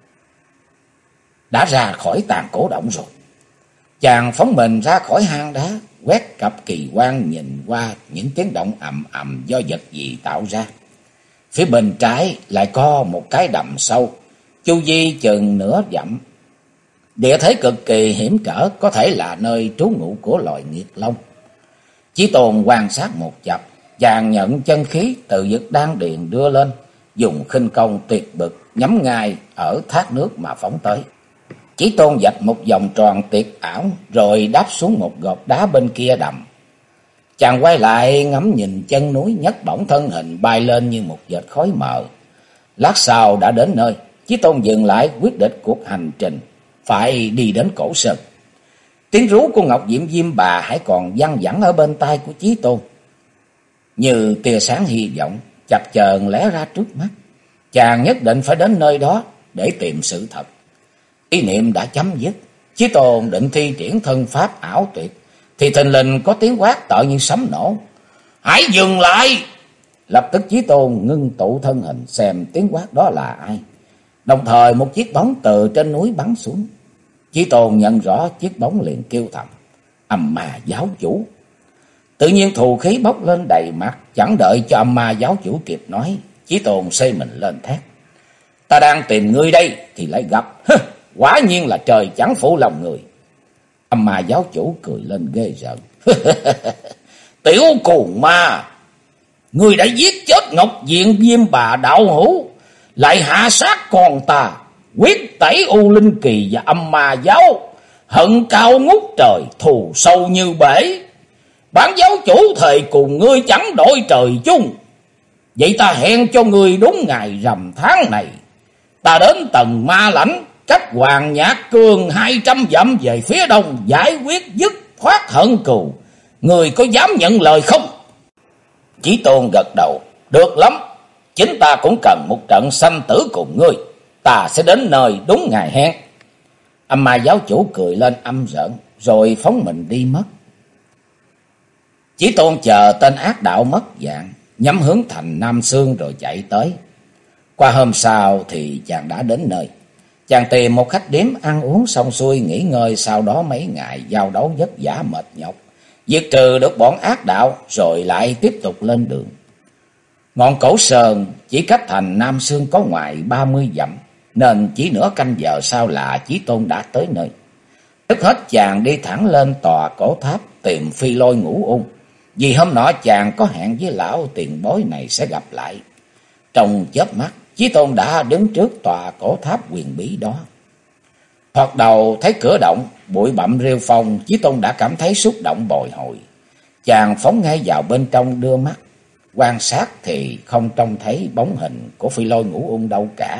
đã ra khỏi tàn cổ động rồi. Chàng phóng mình ra khỏi hang đá, quét cặp kỳ quan nhìn qua những tiếng động ầm ầm do vật gì tạo ra. Phía bên trái lại có một cái đầm sâu, chu vi chừng nửa dặm. Địa thế cực kỳ hiểm trở, có thể là nơi trú ngụ của loài nghiệt long. Chí Tôn quan sát một chập, chàng nhận chân khí từ vực đan điền đưa lên, dùng khinh công tuyệt bực nhắm ngay ở thác nước mà phóng tới. Chí Tôn vạch một vòng tròn tuyệt ảo rồi đáp xuống một gò đá bên kia đầm. Chàng quay lại ngắm nhìn chân núi, nhấc bổng thân hình bay lên như một vệt khói mờ. Lát sau đã đến nơi, Chí Tôn dừng lại quyết định cuộc hành trình phải đi đến Cổ Sơn. Tiếng rú của Ngọc Diệm Diêm Bà hãy còn văng vẳng ở bên tai của Chí Tôn, như tia sáng hy vọng chập chờn lóe ra trước mắt. Chàng nhất định phải đến nơi đó để tìm sự thật. Ý niệm đã chấm dứt, Chí Tôn định thi triển thân pháp ảo tuyệt, thì thình lình có tiếng quát tợ như sấm nổ: hãy dừng lại! Lập tức Chí Tôn ngưng tụ thân hình xem tiếng quát đó là ai. Đồng thời một chiếc bóng từ trên núi bắn xuống. Chí Tôn nhận rõ chiếc bóng liền kêu thầm: Âm Ma giáo chủ! Tự nhiên thù khí bốc lên đầy mặt. Chẳng đợi cho Âm Ma giáo chủ kịp nói, Chí Tôn xây mình lên thét: ta đang tìm ngươi đây thì lại gặp. Quả nhiên là trời chẳng phụ lòng người. Âm Ma giáo chủ cười lên ghê rợn: tiểu cuồng ma, ngươi đã giết chết Ngọc Diệm Diêm Bà đạo hữu, lại hạ sát con ta, quyết tẩy U Linh Kỳ và Âm Ma giáo. hận cao ngút trời, thù sâu như bể. Bản giáo chủ thề cùng ngươi chẳng đổi trời chung. Vậy ta hẹn cho ngươi đúng ngày rằm tháng này. Ta đến Tần Ma Lãnh, cách Hoàng Nhạc Cương 200 dặm về phía đông, giải quyết dứt khoát hận cừu. Ngươi có dám nhận lời không? Chí Tôn gật đầu. Được lắm, chính ta cũng cần một trận sanh tử cùng ngươi. Ta sẽ đến nơi đúng ngày hẹn. Âm Ma giáo chủ cười lên âm rợn, rồi phóng mình đi mất. Chí Tôn chờ tên ác đạo mất dạng, nhắm hướng thành Nam Xương rồi chạy tới. Qua hôm sau thì chàng đã đến nơi. Chàng tìm một khách điếm ăn uống xong xuôi nghỉ ngơi, sau đó mấy ngày giao đấu vất vả mệt nhọc, diệt trừ được bọn ác đạo rồi lại tiếp tục lên đường. Ngọn Cổ Sơn chỉ cách thành Nam Xương có ngoài 30 dặm, nên chỉ nửa canh giờ sau là Chí Tôn đã tới nơi. Trước hết chàng đi thẳng lên tòa cổ tháp tìm Phi Lôi Ngũ Ung, vì hôm nọ chàng có hẹn với lão tiền bối này sẽ gặp lại. Trong chớp mắt, Chí Tôn đã đứng trước tòa cổ tháp huyền bí đó. Thoạt đầu thấy cửa động, bụi bặm rêu phong, Chí Tôn đã cảm thấy xúc động bồi hồi. Chàng phóng ngay vào bên trong đưa mắt quan sát thì không trông thấy bóng hình của Phi Lôi Ngũ Ung đâu cả.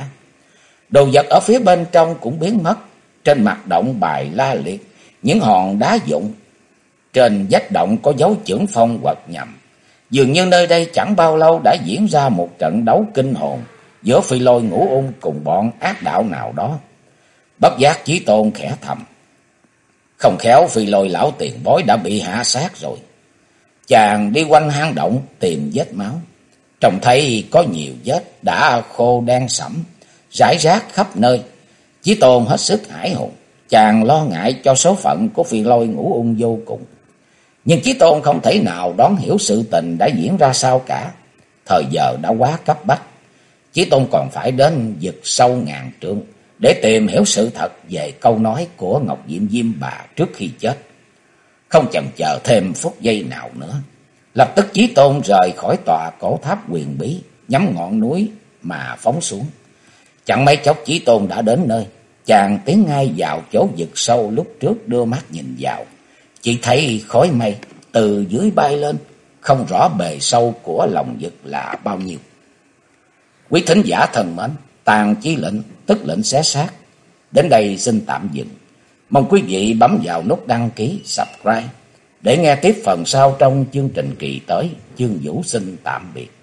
Đồ vật ở phía bên trong cũng biến mất. Trên mặt động bài la liệt những hòn đá vụn. Trên vách động có dấu chưởng phong quật nhầm. Dường như nơi đây chẳng bao lâu đã diễn ra một trận đấu kinh hồn giữa Phi Lôi Ngũ Ung cùng bọn ác đạo nào đó. Bất giác Chí Tôn khẽ thầm, không khéo Phi Lôi lão tiền bối đã bị hạ sát rồi. Chàng đi quanh hang động tìm vết máu, trông thấy có nhiều vết đã khô đen sẫm rải rác khắp nơi. Chí Tôn hết sức hãi hùng, chàng lo ngại cho số phận của Phi Lôi Ngũ Ung vô cùng. Nhưng Chí Tôn không thể nào đoán hiểu sự tình đã diễn ra sao cả. Thời giờ đã quá cấp bách. Chí Tôn còn phải đến vực sâu ngàn trượng để tìm hiểu sự thật về câu nói của Ngọc Diệm Diêm Bà trước khi chết. Không chần chờ thêm phút giây nào nữa, lập tức Chí Tôn rời khỏi tòa cổ tháp huyền bí, nhắm ngọn núi mà phóng xuống. Chẳng mấy chốc Chí Tôn đã đến nơi. Chàng tiến ngay vào chỗ vực sâu lúc trước đưa mắt nhìn vào. Chỉ thấy khói mây từ dưới bay lên, không rõ bề sâu của lòng vực là bao nhiêu. Quý thính giả thân mến, Tàng Chi Lệnh tức lệnh xé xác đến đây xin tạm dừng. Mong quý vị bấm vào nút đăng ký, subscribe để nghe tiếp phần sau trong chương trình kỳ tới. Chương Vũ xin tạm biệt.